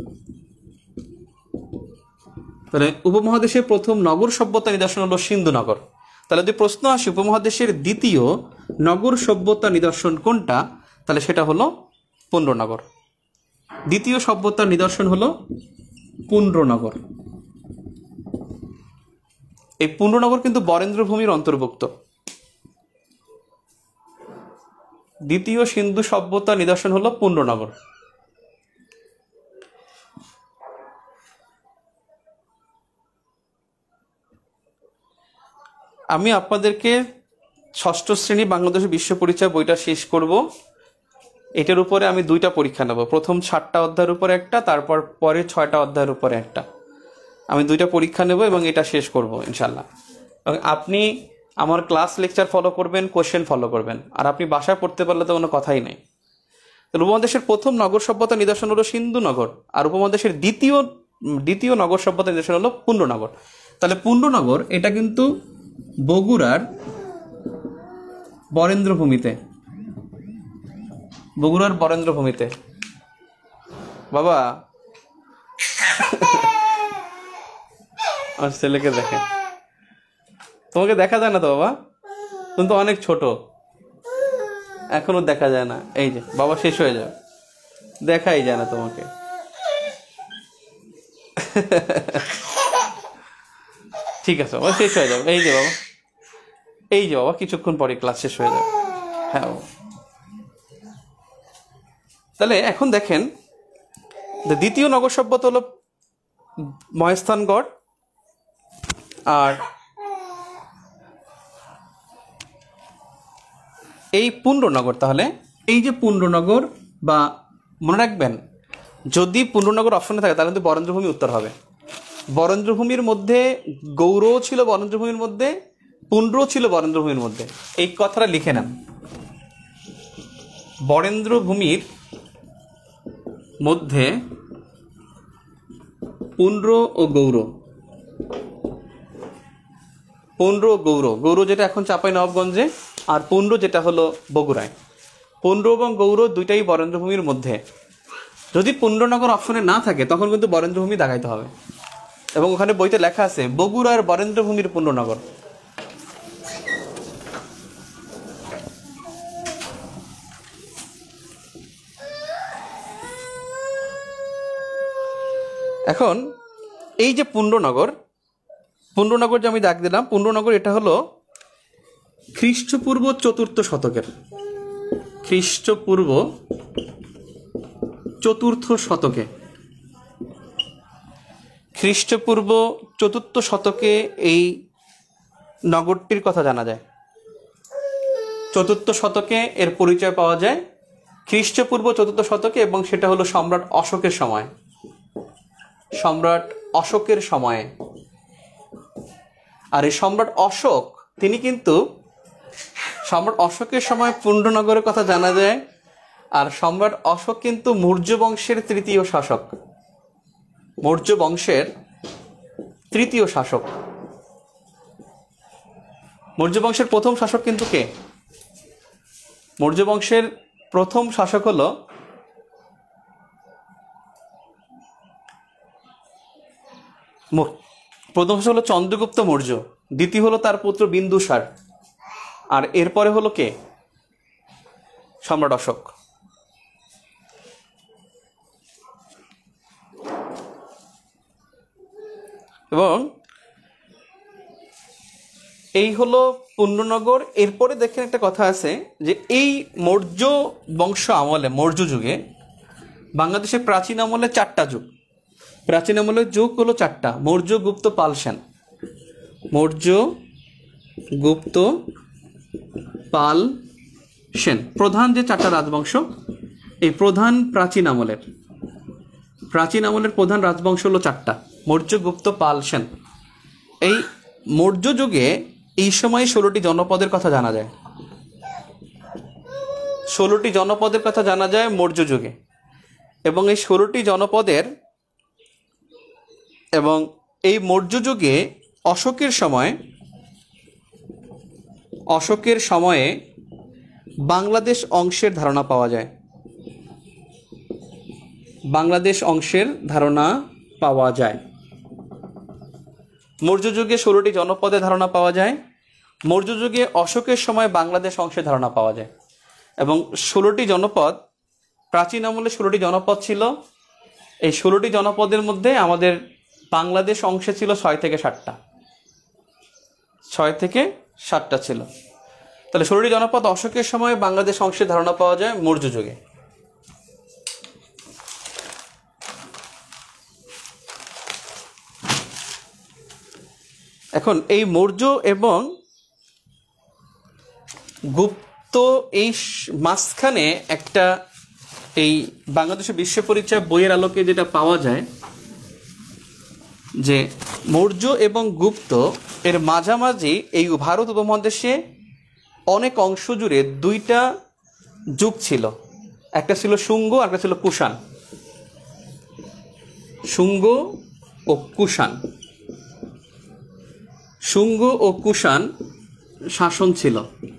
তাহলে উপমহাদেশের প্রথম নগর সভ্যতা নিদর্শন হলো সিন্ধুনগর। তাহলে যদি প্রশ্ন আসে উপমহাদেশের দ্বিতীয় নগর সভ্যতা নিদর্শন কোনটা, তাহলে সেটা হলো পুণ্ড্রনগর। দ্বিতীয় সভ্যতার নিদর্শন হলো পুণ্ড্রনগর। এই পুণ্ড্রনগর কিন্তু বরেন্দ্র ভূমির অন্তর্ভুক্ত। দ্বিতীয় সিন্ধু সভ্যতার নিদর্শন হলো পুণ্ড্রনগর। আমি আপনাদেরকে ষষ্ঠ শ্রেণী বাংলাদেশের বিশ্ব পরিচয় বইটা শেষ করব। এটার উপরে আমি দুইটা পরীক্ষা নেব, প্রথম সাতটা অধ্যায়ের উপরে একটা, তারপর পরে ছয়টা অধ্যায়ের উপরে একটা। আমি দুইটা পরীক্ষা নেব এবং এটা শেষ করব ইনশাল্লাহ। এবং আপনি আমার ক্লাস লেকচার ফলো করবেন, কোশ্চেন ফলো করবেন, আর আপনি বাসায় পড়তে পারলে তো কোনো কথাই নেই। তাহলে উপমহাদেশের প্রথম নগর সভ্যতা নিদর্শন হলো সিন্ধুনগর, আর উপমহাদেশের দ্বিতীয় দ্বিতীয় নগর সভ্যতা নিদর্শন হলো পুণ্ড্রনগর। তাহলে পুণ্ড্রনগর এটা কিন্তু বগুড়ার বরেন্দ্র ভূমিতে, বগুড়ার বরেন্দ্র ভূমিতে। বাবা আমার ছেলেকে দেখে, তোমাকে দেখা যায় না তো বাবা, তুমি তো অনেক ছোট, এখনো দেখা যায় না। এই যে বাবা শেষ হয়ে যাবে, দেখাই যায় না তোমাকে। ঠিক আছে বাবা, শেষ হয়ে যাবে। এই যে বাবা, এই যে বাবা, কিছুক্ষণ পরে ক্লাস শেষ হয়ে যাবে। হ্যাঁ বাবা। তাহলে এখন দেখেন, দ্বিতীয় নগর সভ্যতা হলো মহেস্থানগড়, আর এই পুণ্ড্রনগর। তাহলে এই যে পুণ্ড্রনগর, বা মনে রাখবেন যদি পুণ্ড্রনগর অপশনে থাকে তাহলে কিন্তু বরেন্দ্রভূমি উত্তর হবে। বরেন্দ্রভূমির মধ্যে গৌড়ও ছিল, বরেন্দ্রভূমির মধ্যে পুণ্ড্রও ছিল, বরেন্দ্রভূমির মধ্যে। এই কথাটা লিখে নেন, বরেন্দ্রভূমির মধ্যে পুণ্ড্র ও গৌড়, পুণ্ড্র ও গৌড়, গৌড় যেটা এখন চাঁপাইনবাবগঞ্জে, আর পুণ্ড্র যেটা হলো বগুড়ায়। পুণ্ড্র এবং গৌড় দুইটাই বরেন্দ্রভূমির মধ্যে। যদি পুণ্ড্রনগর অপশনে না থাকে তখন কিন্তু বরেন্দ্রভূমি দেখাইতে হবে, এবং ওখানে বইতে লেখা আছে বগুড়ার বরেন্দ্রভূমির পুণ্ড্রনগর। এখন এই যে পুণ্ড্রনগর, পুণ্ড্রনগর যে আমি দাগ দিলাম, পুণ্ড্রনগর এটা হলো খ্রিস্টপূর্ব চতুর্থ শতকের, খ্রিস্টপূর্ব চতুর্থ শতকে, খ্রিস্টপূর্ব চতুর্থ শতকে এই নগরটির কথা জানা যায়। চতুর্থ শতকে এর পরিচয় পাওয়া যায়, খ্রিস্টপূর্ব চতুর্থ শতকে, এবং সেটা হলো সম্রাট অশোকের সময়, সম্রাট অশোকের সময়ে। আর এই সম্রাট অশোক তিনি কিন্তু, সম্রাট অশোকের সময় পুণ্ড্রনগরের কথা জানা যায়। আর সম্রাট অশোক কিন্তু মৌর্য বংশের তৃতীয় শাসক, মৌর্য বংশের তৃতীয় শাসক। মৌর্য বংশের প্রথম শাসক কিন্তু কে? মৌর্য বংশের প্রথম শাসক হলো প্রথম শাসক হলো চন্দ্রগুপ্ত মৌর্য, দ্বিতীয় হলো তার পুত্র বিন্দুসার, আর এরপরে হলো কে? সম্রাট অশোক। এবং এই হলো পুণ্ড্রনগর। এরপরে দেখেন একটা কথা আছে যে এই মৌর্য বংশ আমলে, মৌর্য যুগে বাংলাদেশের প্রাচীন আমলে চারটা যুগ, প্রাচীন আমলের যুগ হলো চারটা: মৌর্য, গুপ্ত, পাল, সেন। মৌর্য, গুপ্ত, পাল, সেন, প্রধান যে চারটা রাজবংশ, এই প্রধান প্রাচীন আমলের, প্রাচীন আমলের প্রধান রাজবংশ হলো চারটা: মৌর্য, গুপ্ত, পাল, সেন। এই মৌর্য যুগে এই সময় ষোলোটি জনপদের কথা জানা যায়, ষোলোটি জনপদের কথা জানা যায় মৌর্য যুগে। এবং এই ষোলোটি জনপদের, এবং এই মৌর্য যুগে অশোকের সময়, অশোকের সময়ে বাংলাদেশ অংশের ধারণা পাওয়া যায়, বাংলাদেশ অংশের ধারণা পাওয়া যায়। মৌর্য যুগে ষোলোটি জনপদের ধারণা পাওয়া যায়, মৌর্য যুগে অশোকের সময় বাংলাদেশ অংশের ধারণা পাওয়া যায়। এবং ষোলোটি জনপদ, প্রাচীন আমলে ষোলোটি জনপদ ছিল। এই ষোলোটি জনপদের মধ্যে আমাদের বাংলাদেশ অংশে ছিল ছয় থেকে সাতটা, ছয় থেকে সাতটা ছিল। তাহলে ষোলোটি জনপদ অশোকের সময় বাংলাদেশ অংশের ধারণা পাওয়া যায় মৌর্য যুগে। এখন এই মৌর্য এবং গুপ্ত, এই মাঝখানে একটা, এই বাংলাদেশের বিশ্ব পরিচয় বইয়ের আলোকে যেটা পাওয়া যায় যে মৌর্য এবং গুপ্ত এর মাঝামাঝি এই ভারত উপমহাদেশে অনেক অংশ জুড়ে দুইটা যুগ ছিল, একটা ছিল শুঙ্গ আর একটা ছিল কুষাণ। শুঙ্গ ও কুষাণ, শুঙ্গ ও কুষাণ শাসন ছিল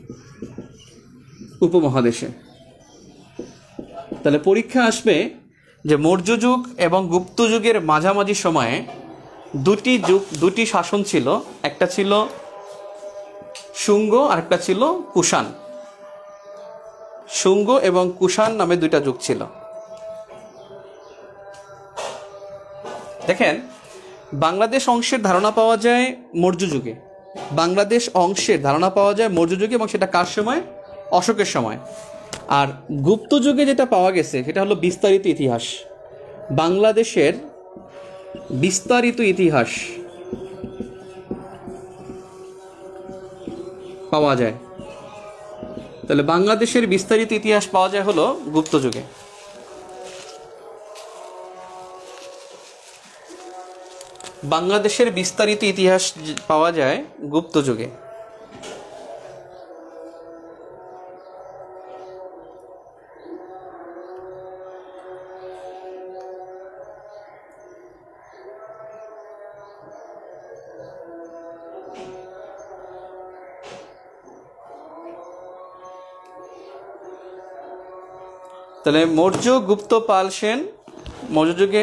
উপমহাদেশে। তাহলে পরীক্ষা আসবে যে মৌর্য যুগ এবং গুপ্ত যুগের মাঝামাঝি সময়ে দুটি যুগ, দুটি শাসন ছিল, একটা ছিল শুঙ্গ আর একটা ছিল কুষাণ। শুঙ্গ এবং কুষাণ নামে দুইটা যুগ ছিল। দেখেন বাংলাদেশ অংশের ধারণা পাওয়া যায় মৌর্য যুগে। বাংলাদেশ অংশের ধারণা পাওয়া যায় মৌর্য যুগে, এবং সেটা কার সময়? অশোকের সময়। আর গুপ্ত যুগে যেটা পাওয়া গেছে সেটা হলো বিস্তারিত ইতিহাস। বাংলাদেশের বিস্তারিত ইতিহাস পাওয়া যায়। তাহলে বাংলাদেশের বিস্তারিত ইতিহাস পাওয়া যায় হলো গুপ্ত যুগে। বাংলাদেশের বিস্তারিত ইতিহাস পাওয়া যায় গুপ্ত যুগে। তাহলে মৌর্য, গুপ্ত, পাল, সেন মৌর্য যুগে।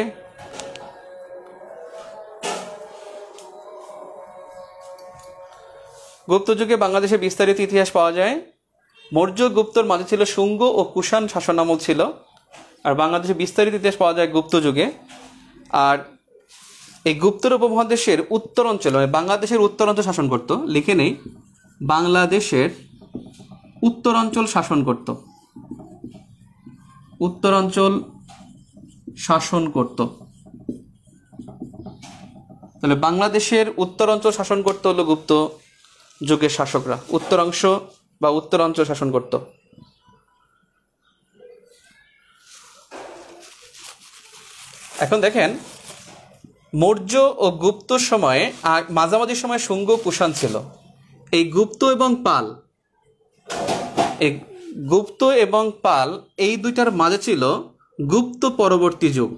গুপ্ত যুগে বাংলাদেশের বিস্তারিত ইতিহাস পাওয়া যায়। মৌর্য, গুপ্তর মাঝে ছিল শুঙ্গ ও কুষাণ শাসনামল ছিল। আর বাংলাদেশের বিস্তারিত ইতিহাস পাওয়া যায় গুপ্ত যুগে। আর এই গুপ্তর উপমহাদেশের উত্তরাঞ্চল, মানে বাংলাদেশের উত্তরাঞ্চল শাসন করত, লিখে নেই, বাংলাদেশের উত্তরাঞ্চল শাসন করত, উত্তরাঞ্চল শাসন করত। তাহলে বাংলাদেশের উত্তরাঞ্চল শাসন করতে হলো গুপ্ত যুগের শাসকরা, উত্তরাংশ বা উত্তরাঞ্চল শাসন করত। এখন দেখেন, মৌর্য ও গুপ্ত সময়ে মাঝামাঝি সময় শুঙ্গ, কুষাণ ছিল। এই গুপ্ত এবং পাল, এই গুপ্ত এবং পাল এই দুইটার মাঝে ছিল গুপ্ত পরবর্তী যুগ,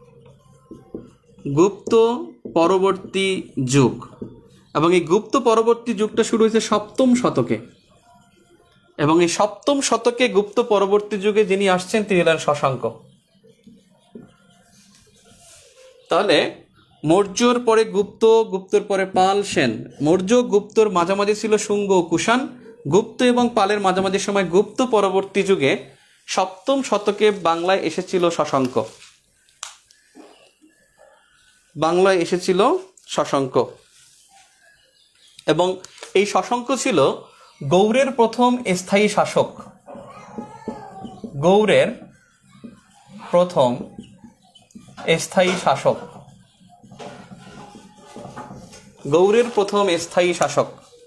গুপ্ত পরবর্তী যুগ। এবং এই গুপ্ত পরবর্তী যুগটা শুরু হয়েছে সপ্তম শতকে। এবং এই সপ্তম শতকে গুপ্ত পরবর্তী যুগে যিনি আসছেন তিনি হলেন শশাঙ্ক। তাহলে মৌর্যর পরে গুপ্ত, গুপ্তর পরে পাল, সেন। মৌর্য, গুপ্তর মাঝামাঝি ছিল শুঙ্গ ও কুষাণ। গুপ্ত এবং পালের মাঝামাঝি সময় গুপ্ত পরবর্তী যুগে সপ্তম শতকে বাংলায় এসেছিল শশাঙ্ক। বাংলায় এসেছিল শশাঙ্ক এবং এই শশাঙ্ক ছিল গৌড়ের প্রথম স্থায়ী শাসক। গৌড়ের প্রথম স্থায়ী শাসক গৌড়ের প্রথম স্থায়ী শাসক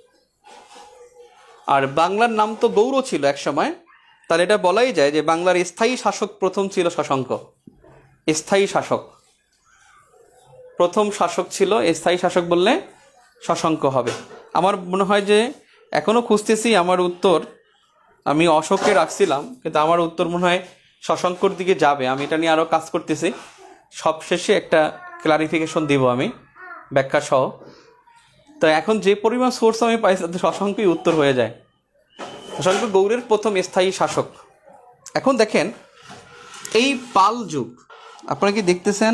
আর বাংলার নাম তো গৌড় ছিল এক সময়। তাহলে এটা বলাই যায় যে বাংলার স্থায়ী শাসক প্রথম ছিল শশাঙ্ক। স্থায়ী শাসক প্রথম শাসক ছিল, স্থায়ী শাসক বললে শশাঙ্ক হবে। আমার মনে হয় যে এখনো খুঁজতেছি আমার উত্তর, আমি অশোককে রাখছিলাম কিন্তু আমার উত্তর মনে হয় শশাঙ্কর দিকে যাবে। আমি এটা নিয়ে আরও কাজ করতেছি, সবশেষে একটা ক্লারিফিকেশন দিব আমি ব্যাখ্যা সহ। তো এখন যে পরিমাণ সোর্স আমি পাই তাতে শশাঙ্কই উত্তর হয়ে যায়। শশাঙ্ক গৌড়ের প্রথম স্থায়ী শাসক। এখন দেখেন এই পাল যুগ আপনারা কি দেখতেছেন?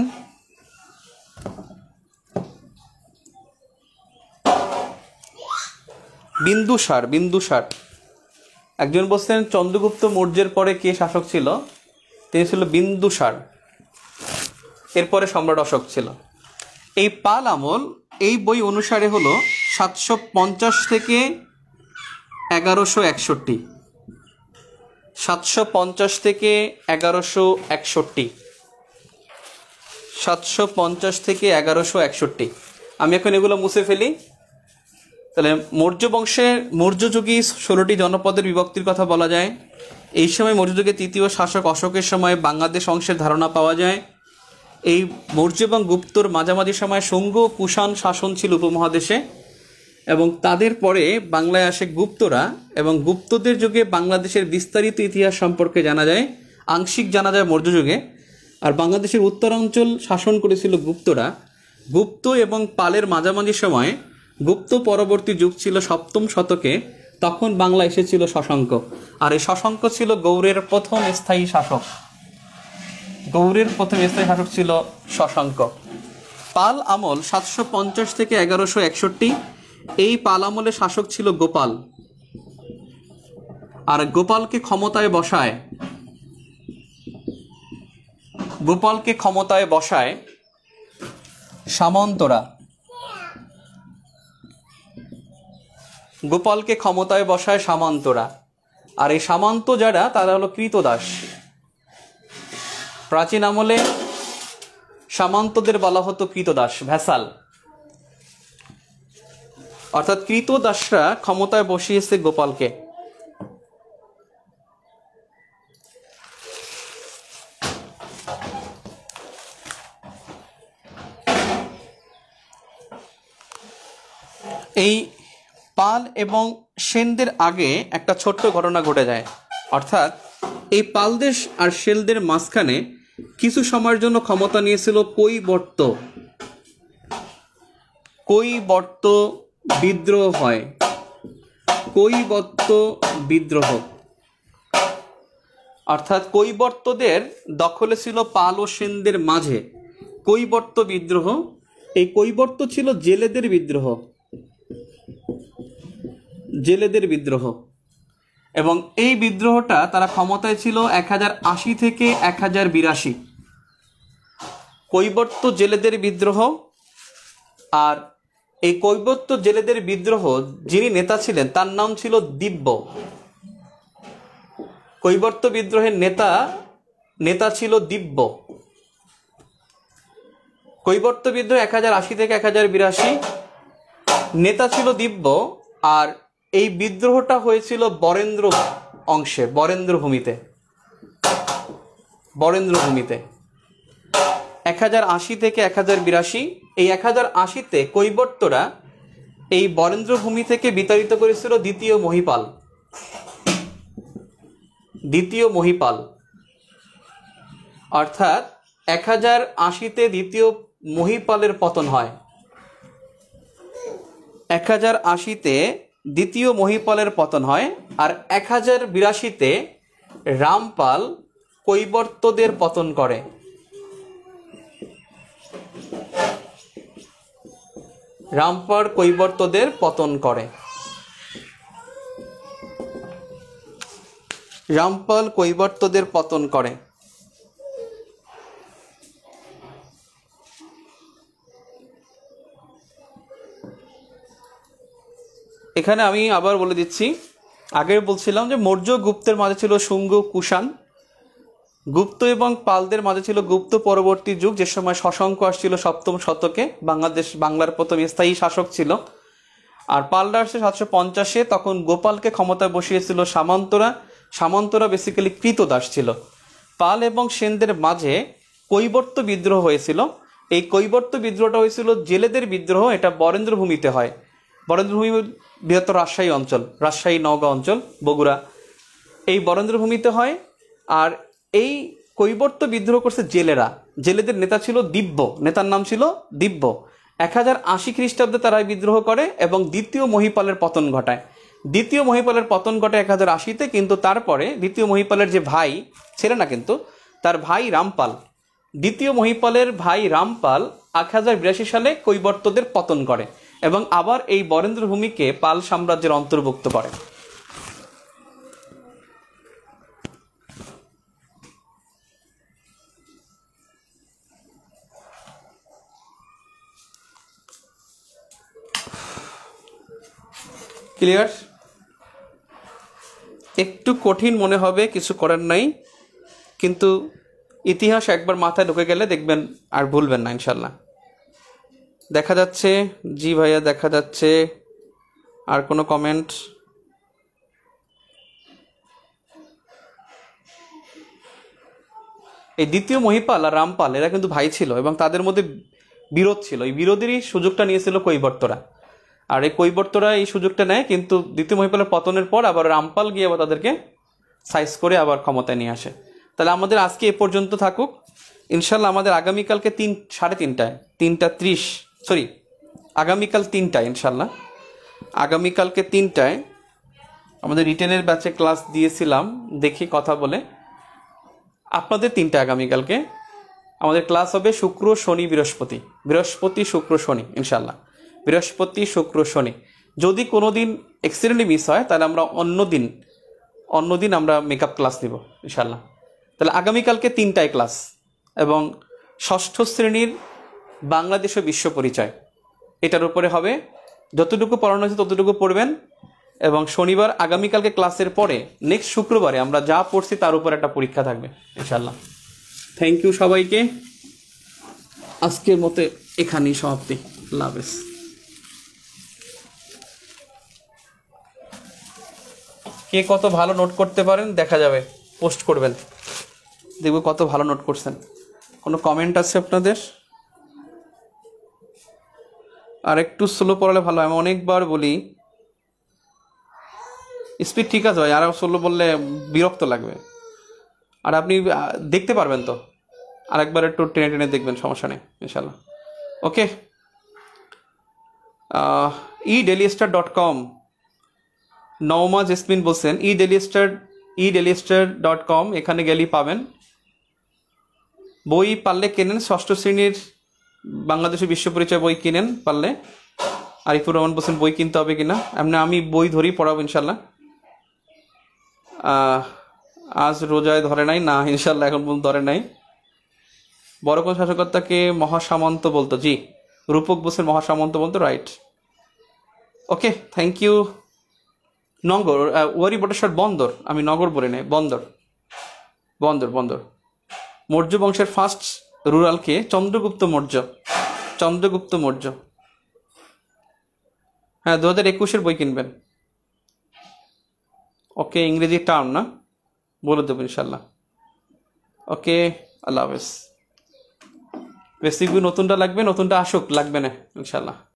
বিন্দুসার বিন্দুসার একজন বলছেন চন্দ্রগুপ্ত মৌর্যের পরে কে শাসক ছিল? তিনি ছিল বিন্দুসার, এরপরে সম্রাট অশোক ছিল। এই পাল আমল এই বই অনুসারে হলো সাতশো পঞ্চাশ থেকে এগারোশো একষট্টি সাতশো পঞ্চাশ থেকে এগারোশো একষট্টি সাতশো পঞ্চাশ থেকে এগারোশো একষট্টি আমি এখন এগুলো মুছে ফেলি। তাহলে মৌর্য বংশের মৌর্য যুগে ষোলোটি জনপদের বিভক্তির কথা বলা যায়। এই সময় মৌর্য যুগে তৃতীয় শাসক অশোকের সময় বাংলাদেশ অংশের ধারণা পাওয়া যায়। এই মৌর্য এবং গুপ্তর মাঝামাঝি সময় শুঙ্গ কুষাণ শাসন ছিল উপমহাদেশে এবং তাদের পরে বাংলায় আসে গুপ্তরা এবং গুপ্তদের যুগে বাংলাদেশের বিস্তারিত ইতিহাস সম্পর্কে জানা যায়, আংশিক জানা যায় মৌর্য যুগে। আর বাংলাদেশের উত্তরাঞ্চল শাসন করেছিল গুপ্তরা। গুপ্ত এবং পালের মাঝামাঝি সময় গুপ্ত পরবর্তী যুগ ছিল সপ্তম শতকে, তখন বাংলা এসেছিল শশাঙ্ক। আর এই শশাঙ্ক ছিল গৌড়ের প্রথম স্থায়ী শাসক। গৌড়ের প্রথম স্থায়ী শাসক ছিল শশাঙ্ক। পাল আমল সাতশো পঞ্চাশ থেকে এগারোশো একষট্টি এই পাল আমলে শাসক ছিল গোপাল। আর গোপালকে ক্ষমতায় বসায় গোপালকে ক্ষমতায় বসায় সামন্তরা গোপালকে ক্ষমতায় বসায় সামন্তরা, আর এই সামন্ত যারা তারা হলো কৃতদাস। প্রাচীন আমলে সামন্তদের বলা হতো কৃতদাস, ভ্যাসাল, অর্থাৎ কৃতদাসরা ক্ষমতায় বসিয়েছে গোপালকে। এই পাল এবং সেনদের আগে একটা ছোট্ট ঘটনা ঘটে যায়, অর্থাৎ এই পালদেশ আর সেনদের মাঝখানে কিছু সময়ের জন্য ক্ষমতা নিয়েছিল কৈবর্ত। কৈবর্ত বিদ্রোহ হয়, কৈবর্ত বিদ্রোহ, অর্থাৎ কৈবর্তদের দখলে ছিল পাল ও সেনদের মাঝে কৈবর্ত বিদ্রোহ। এই কৈবর্ত ছিল জেলেদের বিদ্রোহ, জেলেদের বিদ্রোহ। এবং এই বিদ্রোহটা তারা ক্ষমতায় ছিল এক হাজার আশি থেকে এক হাজার বিরাশি। কৈবর্ত জেলেদের বিদ্রোহ। আর এই কৈবর্ত জেলেদের বিদ্রোহ যিনি নেতা ছিলেন তার নাম ছিল দিব্য। কৈবর্ত বিদ্রোহের নেতা নেতা ছিল দিব্য। কৈবর্ত বিদ্রোহ এক হাজার আশি থেকে এক হাজার বিরাশি, নেতা ছিল দিব্য। আর এই বিদ্রোহটা হয়েছিল বরেন্দ্র অংশে, বরেন্দ্র ভূমিতে, বরেন্দ্র ভূমিতে এক হাজার আশি থেকে এক হাজার বিরাশি। এই এক হাজার আশিতে কৈবর্তরা এই বরেন্দ্র ভূমি থেকে বিতাড়িত করেছিল দ্বিতীয় মহিপাল, দ্বিতীয় মহিপাল। অর্থাৎ এক হাজার আশিতে দ্বিতীয় মহিপালের পতন হয়। এক হাজার আশিতে দ্বিতীয় মহিপালের পতন হয়। আর এক হাজার বিরাশিতে রামপাল কৈবর্তদের পতন করে। রামপাল কৈবর্তদের পতন করে। রামপাল কৈবর্তদের পতন করে। এখানে আমি আবার বলে দিচ্ছি, আগে বলছিলাম যে মৌর্য গুপ্তের মাঝে ছিল শুঙ্গ কুষাণ, গুপ্ত এবং পালদের মাঝে ছিল গুপ্ত পরবর্তী যুগ, যে সময় শশাঙ্ক আসছিল সপ্তম শতকে, বাংলাদেশ বাংলার প্রথম স্থায়ী শাসক ছিল। আর পালরা আসছে সাতশো পঞ্চাশে, তখন গোপালকে ক্ষমতায় বসিয়েছিল সামন্তরা। সামন্তরা বেসিক্যালি কৃতদাস ছিল। পাল এবং সেনদের মাঝে কৈবর্ত বিদ্রোহ হয়েছিল। এই কৈবর্ত বিদ্রোহটা হয়েছিল জেলেদের বিদ্রোহ। এটা বরেন্দ্র ভূমিতে হয়। বরেন্দ্র ভূমি বৃহত্তর রাজশাহী অঞ্চল, রাজশাহী নওগাঁ অঞ্চল, বগুড়া, এই বরেন্দ্র ভূমিতে হয়। আর এই কৈবর্ত বিদ্রোহ করছে জেলেরা। জেলেদের নেতা ছিল দিব্য, নেতার নাম ছিল দিব্য। এক হাজার আশি খ্রিস্টাব্দে তারা বিদ্রোহ করে এবং দ্বিতীয় মহিপালের পতন ঘটায়। দ্বিতীয় মহিপালের পতন ঘটে এক হাজার আশিতে, কিন্তু তারপরে দ্বিতীয় মহিপালের যে ভাই, ছেলে না কিন্তু, তার ভাই রামপাল, দ্বিতীয় মহিপালের ভাই রামপাল এক হাজার বিরাশি সালে কৈবর্তদের পতন করে এবং আবার এই বরেন্দ্র ভূমিকে পাল সাম্রাজ্যের অন্তর্ভুক্ত করে। ক্লিয়ার? একটু কঠিন মনে হবে, কিছু করার নাই, কিন্তু ইতিহাস একবার মাথায় ঢুকে গেলে দেখবেন আর ভুলবেন না ইনশাল্লাহ। দেখা যাচ্ছে, জি ভাইয়া দেখা যাচ্ছে। আর কোনো কমেন্ট? এই দ্বিতীয় মহিপাল আর রামপাল এরা কিন্তু ভাই ছিল এবং তাদের মধ্যে বিরোধ ছিল। এই বিরোধেরই সুযোগটা নিয়েছিল কৈবর্তরা। আর এই কৈবর্তরা এই সুযোগটা নেয়, কিন্তু দ্বিতীয় মহিপালের পতনের পর আবার রামপাল গিয়ে আবার তাদেরকে সাইজ করে আবার ক্ষমতায় নিয়ে আসে। তাহলে আমাদের আজকে এ পর্যন্ত থাকুক। ইনশাল্লাহ আমাদের আগামীকালকে তিন সাড়ে তিনটায় তিনটা ত্রিশ সরি আগামীকাল তিনটায় ইনশাল্লাহ আগামীকালকে তিনটায় আমাদের রিটেনের ব্যাচে ক্লাস দিয়েছিলাম, দেখি কথা বলে। আপনাদের তিনটা আগামীকালকে আমাদের ক্লাস হবে শুক্র শনি বৃহস্পতি, বৃহস্পতি শুক্র শনি ইনশাল্লাহ, বৃহস্পতি শুক্র শনি। যদি কোনো দিন এক্সিডেন্টলি মিস হয় তাহলে আমরা অন্য দিন অন্য দিন আমরা মেকআপ ক্লাস নিব ইনশাল্লাহ। তাহলে আগামীকালকে তিনটায় ক্লাস এবং ষষ্ঠ শ্রেণীর বাংলাদেশ ও বিশ্ব পরিচয়, এটার উপরে হবে। যতটুকু পড়ানো হয়েছে ততটুকু পড়বেন, এবং শনিবার আগামীকালকে ক্লাসের পরে নেক্সট শুক্রবারে আমরা যা পড়ছি তার উপর একটা পরীক্ষা থাকবে ইনশাল্লাহ। থ্যাংক ইউ সবাইকে, আজকের মতো এখানেই সমাপ্তি। আল্লাহ হাফেজ। কে কত ভালো নোট করতে পারেন দেখা যাবে, পোস্ট করবেন, দেখব কত ভালো নোট করছেন। কোনো কমেন্ট আছে আপনাদের? আর একটু স্লো পড়ালে ভালো হয়, আমি অনেকবার বলি। স্পিড ঠিক আছে ভাই, আরও স্লো বললে বিরক্ত লাগবে, আর আপনি দেখতে পারবেন তো, আরেকবার একটু টেনে টেনে দেখবেন, সমস্যা নেই ইনশাল্লাহ। Okay, the Daily Star dot com, Nauma Jesmin বলছেন the Daily Star the Daily Star dot com, এখানে গেলেই পাবেন। বই পারলে কেনেন, ষষ্ঠ শ্রেণীর বাংলাদেশের বিশ্ব পরিচয় বই কিনেন পারলে। আরিফুর রহমান বলছেন বই কিনতে হবে কিনা, এমনি আমি বই ধরেই পড়াবো ইনশাল্লাহ। আজ রোজায় ধরে নাই না, ইনশাল্লাহ এখন পর্যন্ত ধরে নাই। বড় কোন শাসকর্তাকে মহাসামন্ত বলতো? জি, রূপক বলছেন মহাসামন্ত বলতো, রাইট। Okay, thank you. নগর, ওয়ারি বটেশ্বর বন্দর, আমি নগর বলি নাই, বন্দর বন্দর বন্দর। মৌর্য বংশের ফার্স্ট রুরাল কে? চন্দ্রগুপ্ত মৌর্য, চন্দ্রগুপ্ত মৌর্য। হ্যাঁ, দু হাজার একুশের বই কিনবেন। ওকে, ইংরেজি টার্ম না, বলে দেবো ইনশাল্লাহ। ওকে, আল্লাহ হাফেজ। রেসিপি নতুনটা লাগবে, নতুনটা আসুক, লাগবে না ইনশাল্লাহ।